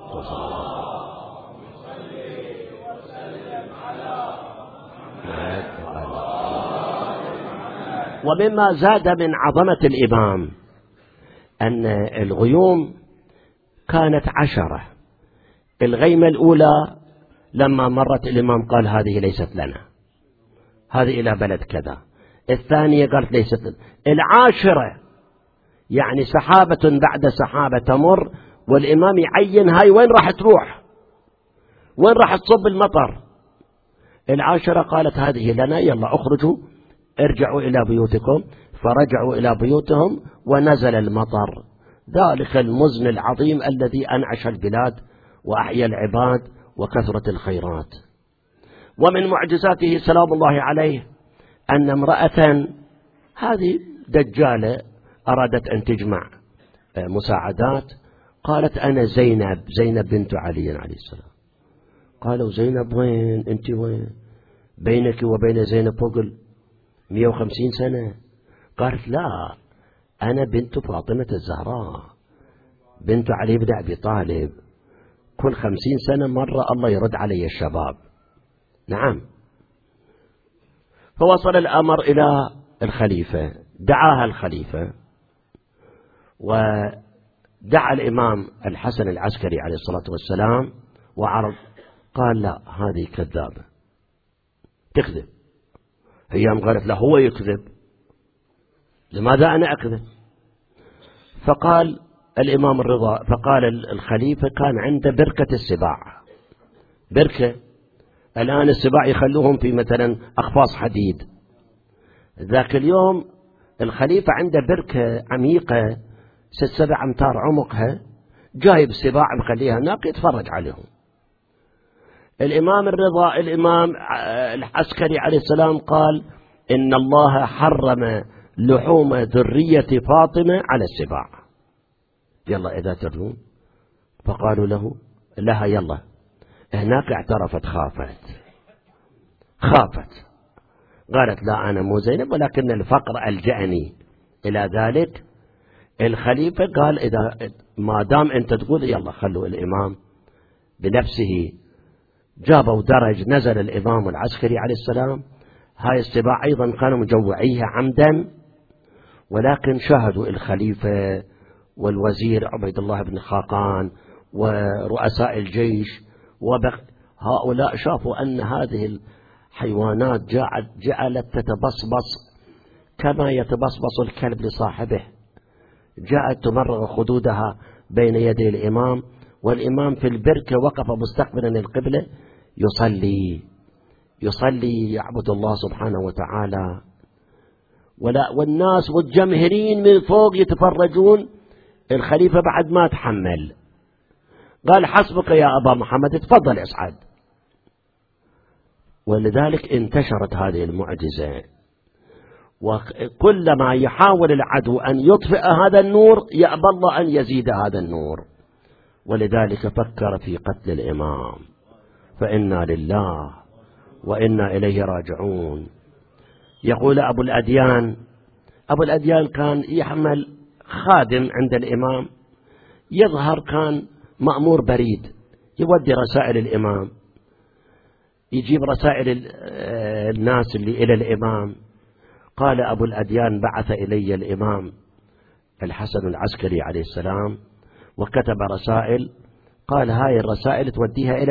ومما زاد من عظمة الإمام أن الغيوم كانت 10. الغيمة الأولى لما مرت الإمام قال هذه ليست لنا، هذه إلى بلد كذا. الثانية قالت ليست لنا. 10 يعني سحابة بعد سحابة تمر، والإمام يعين هاي وين راح تروح، وين راح تصب المطر. 10 قالت هذه لنا، يلا اخرجوا ارجعوا إلى بيوتكم. فرجعوا إلى بيوتهم ونزل المطر، ذلك المزن العظيم الذي أنعش البلاد وأحيا العباد وكثرة الخيرات. ومن معجزاته سلام الله عليه أن امرأة، هذه دجالة، أرادت أن تجمع مساعدات. قالت أنا زينب بنت علي عليه السلام. قالوا زينب وين؟ أنت وين؟ بينك وبين زينب فوق 150 سنة. قالت لا، أنا بنت فاطمة الزهراء بنت علي بن أبي طالب، كل 50 سنة مرة الله يرد علي الشباب. نعم. فوصل الأمر إلى الخليفة، دعاها الخليفة ودعا الإمام الحسن العسكري عليه الصلاة والسلام وعرض. قال لا، هذه كذابة تكذب. هي قالت لا، هو يكذب، لماذا أنا أكذب؟ فقال الإمام الرضا، فقال الخليفة كان عنده بركة السباع، بركة الآن السباع يخلوهم في مثلا أخفاص حديد. ذاك اليوم الخليفة عنده بركة عميقة 6-7 أمتار عمقها، جايب سباع مخليها هناك يتفرج عليهم. الإمام الرضا الإمام العسكري عليه السلام قال إن الله حرم لحوم ذرية فاطمة على السباع، يلا إذا ترون. فقالوا لها يلا. هناك اعترفت، خافت، قالت لا أنا مو زينب، ولكن الفقر ألجأني إلى ذلك. الخليفة قال إذا ما دام أنت تقول يلا خلوا الإمام بنفسه. جابوا درج، نزل الإمام العسكري عليه السلام. هاي السباع أيضا كانوا مجوعيها عمدا، ولكن شاهدوا الخليفة والوزير عبيد الله بن خاقان ورؤساء الجيش، هؤلاء شافوا أن هذه الحيوانات جعلت تتبصبص كما يتبصبص الكلب لصاحبه. جاءت تمرغ خدودها بين يدي الإمام، والإمام في البركة وقف مستقبلا القبلة يصلي يعبد الله سبحانه وتعالى. والناس والجماهيرين من فوق يتفرجون. الخليفة بعد ما تحمل قال حسبك يا أبا محمد، تفضل اصعد. ولذلك انتشرت هذه المعجزة، وكلما يحاول العدو أن يطفئ هذا النور يأبى الله أن يزيد هذا النور. ولذلك فكر في قتل الإمام، فإنا لله وإنا إليه راجعون. يقول أبو الأديان كان يحمل خادم عند الإمام، يظهر كان مأمور بريد يودي رسائل الإمام، يجيب رسائل الناس اللي إلى الإمام. قال أبو الأديان بعث إلي الإمام الحسن العسكري عليه السلام وكتب رسائل. قال هاي الرسائل توديها إلى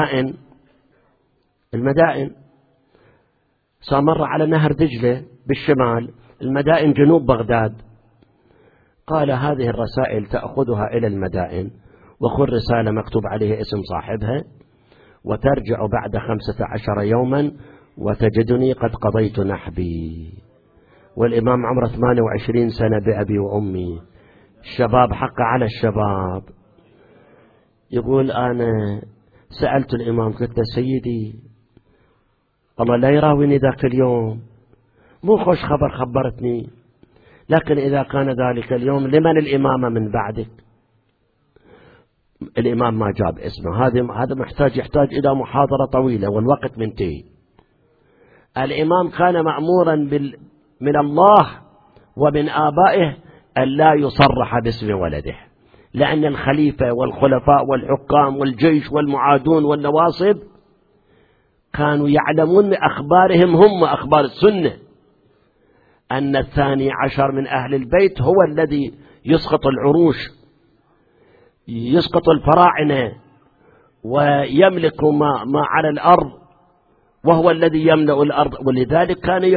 المدائن. سامر على نهر دجلة بالشمال، المدائن جنوب بغداد. قال هذه الرسائل تأخذها إلى المدائن، وخذ رسالة مكتوب عليها اسم صاحبها، وترجع بعد 15 يوما وتجدني قد قضيت نحبي. والإمام عمره 28 سنة بأبي وأمي، الشباب حق على الشباب. يقول أنا سألت الإمام قلت سيدي الله لا يراويني ذاك اليوم، مو خوش خبر خبرتني، لكن إذا كان ذلك اليوم لمن الإمامة من بعدك؟ الإمام ما جاب اسمه. هذا يحتاج إلى محاضرة طويلة والوقت منتهي. الإمام كان مأمورا من الله ومن آبائه أن لا يصرح باسم ولده، لأن الخليفة والخلفاء والحكام والجيش والمعادون والنواصب كانوا يعلمون من أخبارهم هم أخبار السنة أن 12 من أهل البيت هو الذي يسقط العروش، يسقط الفراعنة، ويملك ما على الأرض، وهو الذي يملأ الأرض. ولذلك كانوا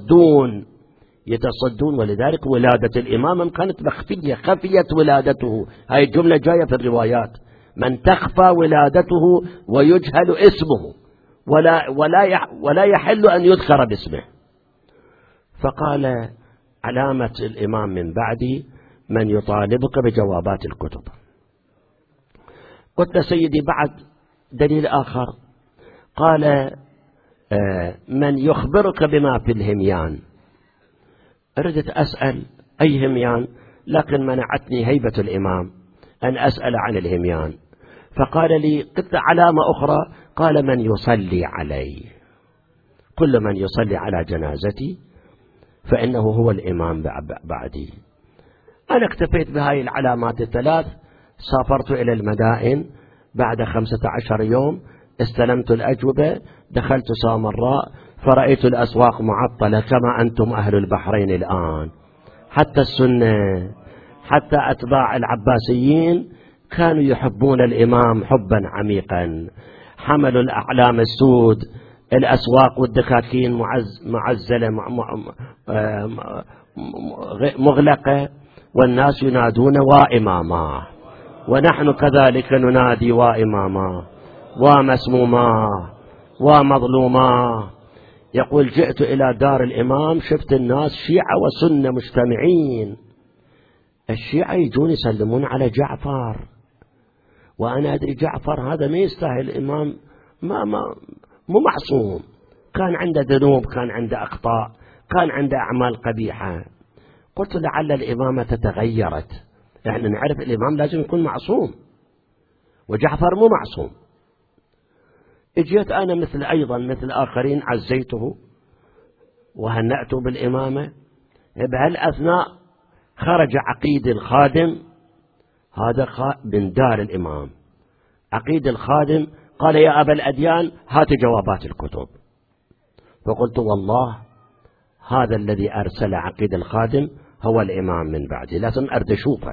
يتصدون. ولذلك ولادة الإمام كانت مخفية، خفيت ولادته. هاي الجملة جاية في الروايات، من تخفى ولادته ويجهل اسمه ولا يحل أن يذكر باسمه. فقال علامة الإمام من بعدي من يطالبك بجوابات الكتب. قلت سيدي بعد دليل آخر. قال من يخبرك بما في الهميان. أردت أسأل أي هميان؟ لكن منعتني هيبة الإمام أن أسأل عن الهميان، فقال لي قلت علامة أخرى، قال من يصلي علي، كل من يصلي على جنازتي فإنه هو الإمام بعدي. أنا اكتفيت بهاي العلامات الثلاث، سافرت إلى المدائن بعد 15 يوم، استلمت الأجوبة، دخلت سامراء فرأيت الأسواق معطلة كما أنتم أهل البحرين الآن، حتى السنة حتى أتباع العباسيين كانوا يحبون الإمام حبا عميقا، حملوا الأعلام السود، الأسواق والدكاكين معزلة مغلقة، والناس ينادون وإماما، ونحن كذلك ننادي وإماما ومسموما ومظلوما. يقول جئت إلى دار الإمام، شفت الناس شيعة وسنة مجتمعين، الشيعة يجون يسلمون على جعفر، وأنا أدري جعفر هذا ما يستاهل، الإمام مو معصوم، كان عنده ذنوب، كان عنده أخطاء، كان عنده أعمال قبيحة. قلت لعل الإمامة تغيرت، يعني نعرف الإمام لازم يكون معصوم وجعفر مو معصوم. اجيت أنا مثل آخرين عزيته وهنأته بالإمامة. بهالأثناء خرج عقيد الخادم، هذا من دار الإمام، عقيد الخادم قال يا أبا الأديان هات جوابات الكتب، فقلت والله هذا الذي أرسل عقيد الخادم هو الإمام من بعدي، لازم أرد أشوفه.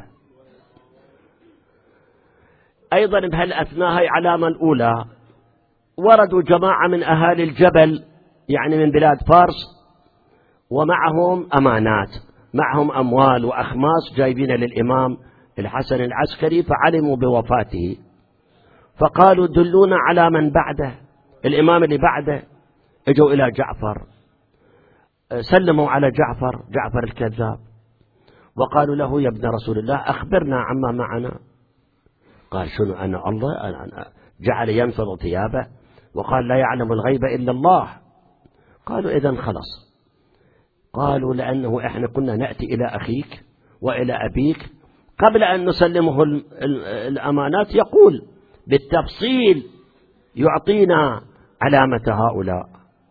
أيضا بهالأثناء هي علامة الأولى، وردوا جماعة من أهالي الجبل يعني من بلاد فارس، ومعهم أمانات، معهم أموال وأخماس جايبين للإمام الحسن العسكري، فعلموا بوفاته فقالوا دلونا على من بعده، الإمام اللي بعده. اجوا إلى جعفر، سلموا على جعفر الكذاب، وقالوا له يا ابن رسول الله أخبرنا عما معنا. قال شنو أنا الله؟ أنا جعل ينفض ثيابه وقال لا يعلم الغيب إلا الله. قالوا إذن خلص. قالوا لأنه إحنا كنا نأتي إلى أخيك وإلى أبيك قبل أن نسلمه الأمانات يقول بالتفصيل يعطينا علامة هؤلاء،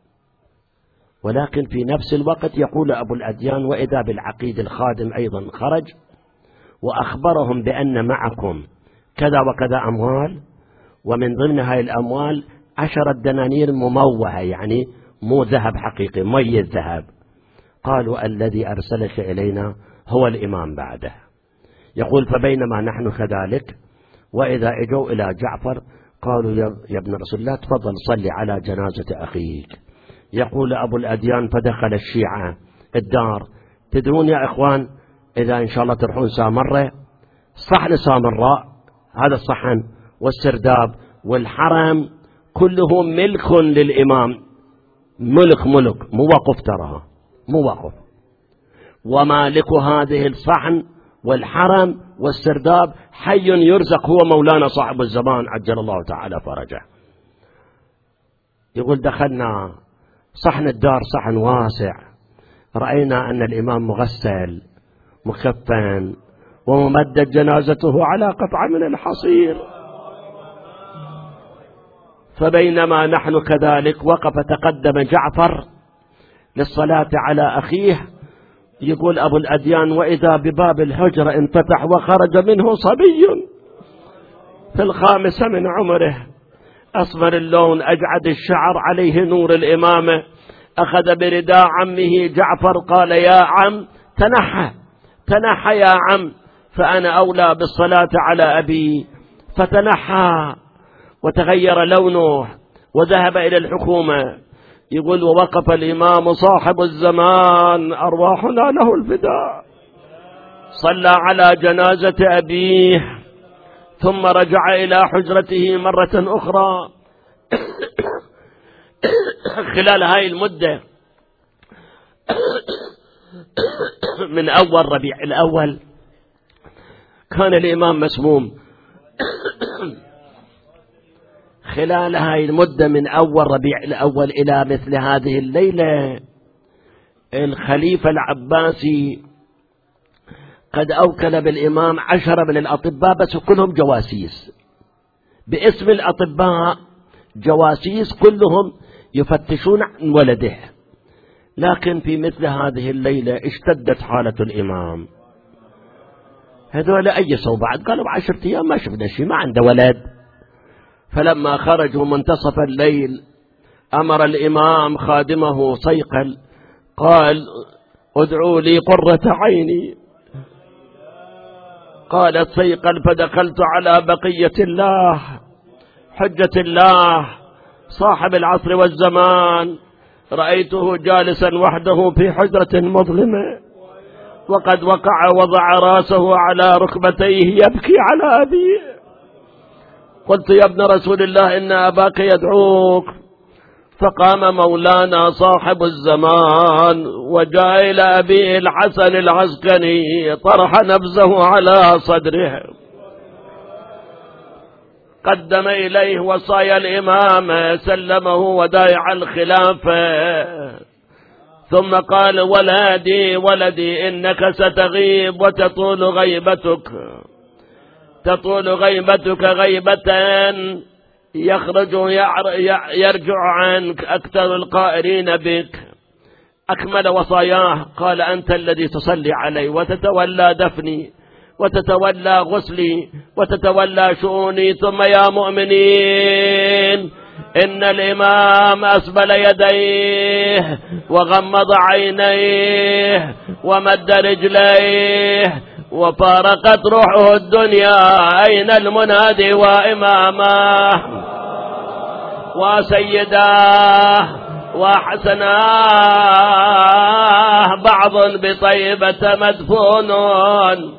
ولكن في نفس الوقت يقول أبو الأديان وإذا بالعقيد الخادم أيضا خرج وأخبرهم بأن معكم كذا وكذا أموال، ومن ضمن هاي الأموال 10 دنانير مموهة، يعني مو ذهب حقيقي، مي الذهب. قالوا الذي أرسلك إلينا هو الإمام بعده. يقول فبينما نحن كذلك وإذا اجوا إلى جعفر قالوا يا ابن رسول الله تفضل صلي على جنازة أخيك. يقول أبو الأديان فدخل الشيعة الدار. تدرون يا إخوان إذا إن شاء الله تروحون سامرة، صحن سامراء هذا الصحن والسرداب والحرم كله ملك للإمام، ملك مو وقف، ترى مو وقف، ومالك هذه الصحن والحرم والسرداب حي يرزق، هو مولانا صاحب الزمان عجل الله تعالى فرجه. يقول دخلنا صحن الدار، صحن واسع، رأينا أن الإمام مغسل مكفن وممدد جنازته على قطعة من الحصير. فبينما نحن كذلك وقف تقدم جعفر للصلاة على أخيه. يقول أبو الأديان وإذا بباب الحجرة انفتح وخرج منه صبي في 5 من عمره، أصفر اللون، أجعد الشعر، عليه نور الإمامة، أخذ برداء عمه جعفر قال يا عم تنحى يا عم، فأنا أولى بالصلاة على أبي. فتنحى وتغير لونه وذهب إلى الحكومة. يقول ووقف الإمام صاحب الزمان أرواحنا له الفداء، صلى على جنازة أبيه ثم رجع إلى حجرته مرة أخرى. خلال هاي المدة من أول ربيع الأول كان الإمام مسموم. خلال هاي المدة من أول ربيع الأول إلى مثل هذه الليلة الخليفة العباسي قد أوكل بالإمام 10 من الأطباء بس كلهم جواسيس، باسم الأطباء جواسيس كلهم يفتشون عن ولده. لكن في مثل هذه الليلة اشتدت حالة الإمام، هذول أيسوا بعد قالوا 10 أيام ما شفنا شيء، ما عنده ولد. فلما خرجوا منتصف الليل أمر الإمام خادمه صيقل قال ادعوا لي قرة عيني. قالت صيقل فدخلت على بقية الله حجة الله صاحب العصر والزمان، رأيته جالسا وحده في حجرة مظلمة وقد وضع راسه على ركبتيه يبكي على أبيه. قلت يا ابن رسول الله إن أباك يدعوك. فقام مولانا صاحب الزمان وجاء إلى أبيه الحسن العسكري طرح نبزه على صدره، قدم إليه وصايا الإمام، سلمه ودائع الخلافة، ثم قال ولدي إنك ستغيب وتطول غيبتك غيبة يرجع عنك أكثر القائرين بك. أكمل وصاياه، قال أنت الذي تصلي علي وتتولى دفني وتتولى غسلي وتتولى شؤوني، ثم يا مؤمنين إن الإمام أسبل يديه وغمض عينيه ومد رجليه وفارقت روحه الدنيا، أين المنادي وإمامه وسيداه وحسناه، بعض بطيبة مدفونون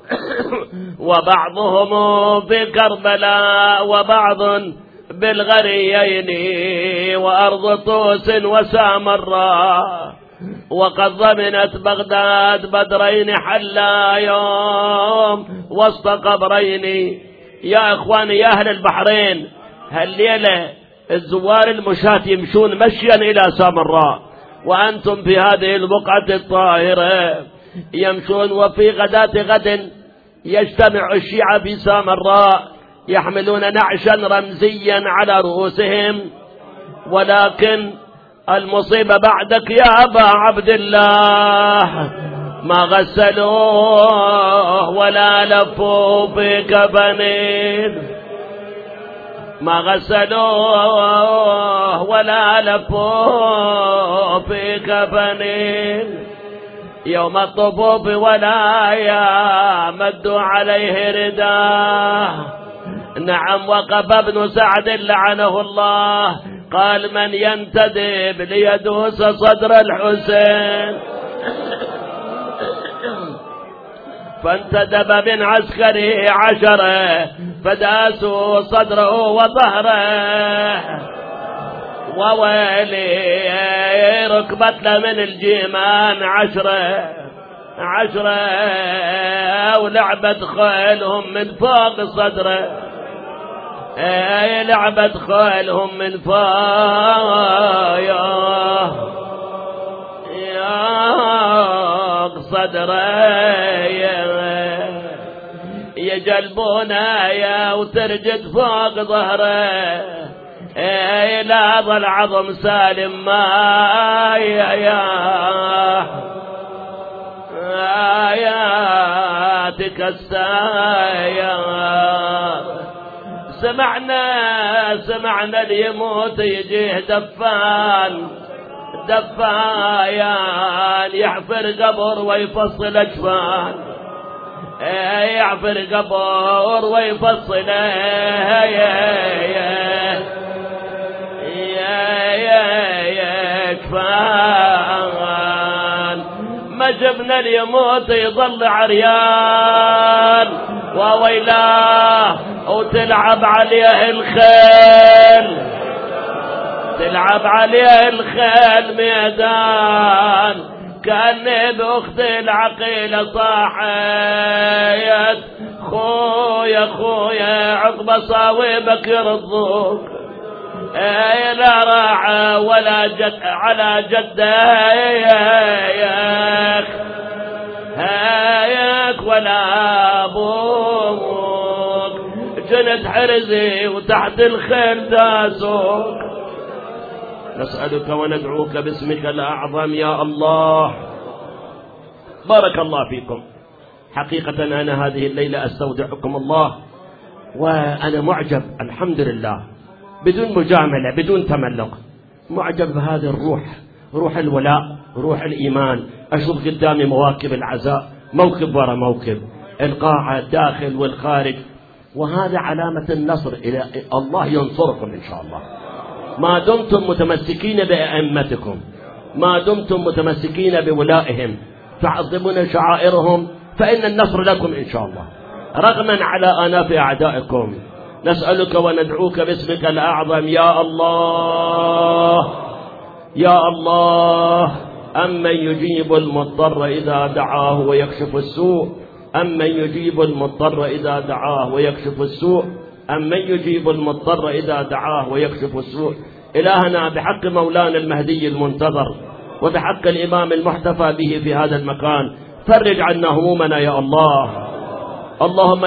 وبعضهم في كربلاء وبعض بالغريين وأرض طوس وسامراء، وقد ضمنت بغداد بدرين حلا يوم وسط قبرين. يا إخواني يا أهل البحرين، هالليلة الزوار المشاة يمشون مشيا إلى سامراء، وأنتم في هذه البقعة الطاهرة يمشون، وفي غداة غد يجتمع الشيعة في سامراء يحملون نعشا رمزيا على رؤوسهم. ولكن المصيبة بعدك يا أبا عبد الله، ما غسلوه ولا لفوا في كفنين، ما غسلوه ولا لفوا في كفنين، يوم الطفوف ولا يمدوا عليه رداه. نعم وقف ابن سعد لعنه الله قال من ينتدب ليدوس صدر الحسين، فانتدب من عسكره 10 فداسوا صدره وظهره، وويلي ركبت له من الجيمان 10 ولعبت خيلهم من فوق صدره، لعبت خيلهم من فوق صدره، يجلبونه يا وترجد فوق ظهره، لا ظل عظم سالم ما آياتك الساير. سمعنا ليموت يجيه دفان يحفر قبر ويفصل أجفان، يحفر قبر ويفصل أجفان. ما جبنا ليموت يظل عريان، وويلاه وتلعب عليه الخيل، تلعب عليه الخيل ميدان، كأني بأخت العقيلة صاحيت خويا عقب صاوبك يرضوك، لا راعى ولا جد على جدك أمك ولا أبوك، جنت حرزي وتحت الخيل داسوك. نسألك وندعوك باسمك الأعظم يا الله. بارك الله فيكم. حقيقة أنا هذه الليلة أستودعكم الله وأنا معجب الحمد لله، بدون مجاملة بدون تملق، معجب بهذه الروح، روح الولاء، روح الإيمان. أشوف قدامي مواكب العزاء، موكب وراء موكب، القاعة الداخل والخارج، وهذا علامة النصر. إلى الله ينصركم إن شاء الله ما دمتم متمسكين بأئمتكم، ما دمتم متمسكين بولائهم، تعظمون شعائرهم، فإن النصر لكم إن شاء الله رغما على آناف أعدائكم. نسألك وندعوك باسمك الأعظم يا الله، يا الله، أمن يجيب المضطر إذا دعاه ويكشف السوء، أمن يجيب المضطر إذا دعاه ويكشف السوء، أمن يجيب المضطر إذا دعاه ويكشف السوء. إلهنا بحق مولانا المهدي المنتظر وبحق الإمام المحتفى به في هذا المكان، فرج عنا همومنا يا الله. اللهم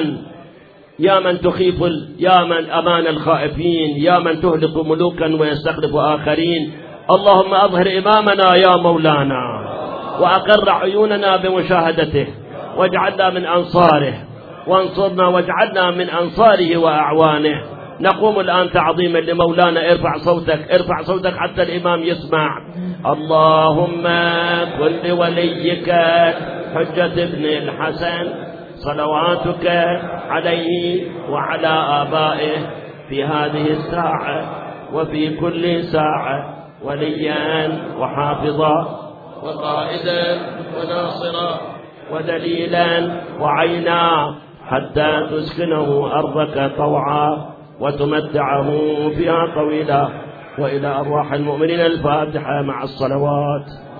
يا من تخيف، يا من أمان الخائفين، يا من تهلك ملوكا ويستخلف آخرين، اللهم أظهر إمامنا يا مولانا وأقر عيوننا بمشاهدته، واجعلنا من أنصاره، وانصرنا واجعلنا من أنصاره وأعوانه. نقوم الآن تعظيما لمولانا. ارفع صوتك حتى الإمام يسمع. اللهم كن لوليك حجة ابن الحسن صلواتك عليه وعلى آبائه في هذه الساعة وفي كل ساعة وليا وحافظا وقائدا وناصرا ودليلا وعينا، حتى تسكنه أرضك طوعا وتمتعه فيها طويلا. وإلى أرواح المؤمنين الفاتحة مع الصلوات.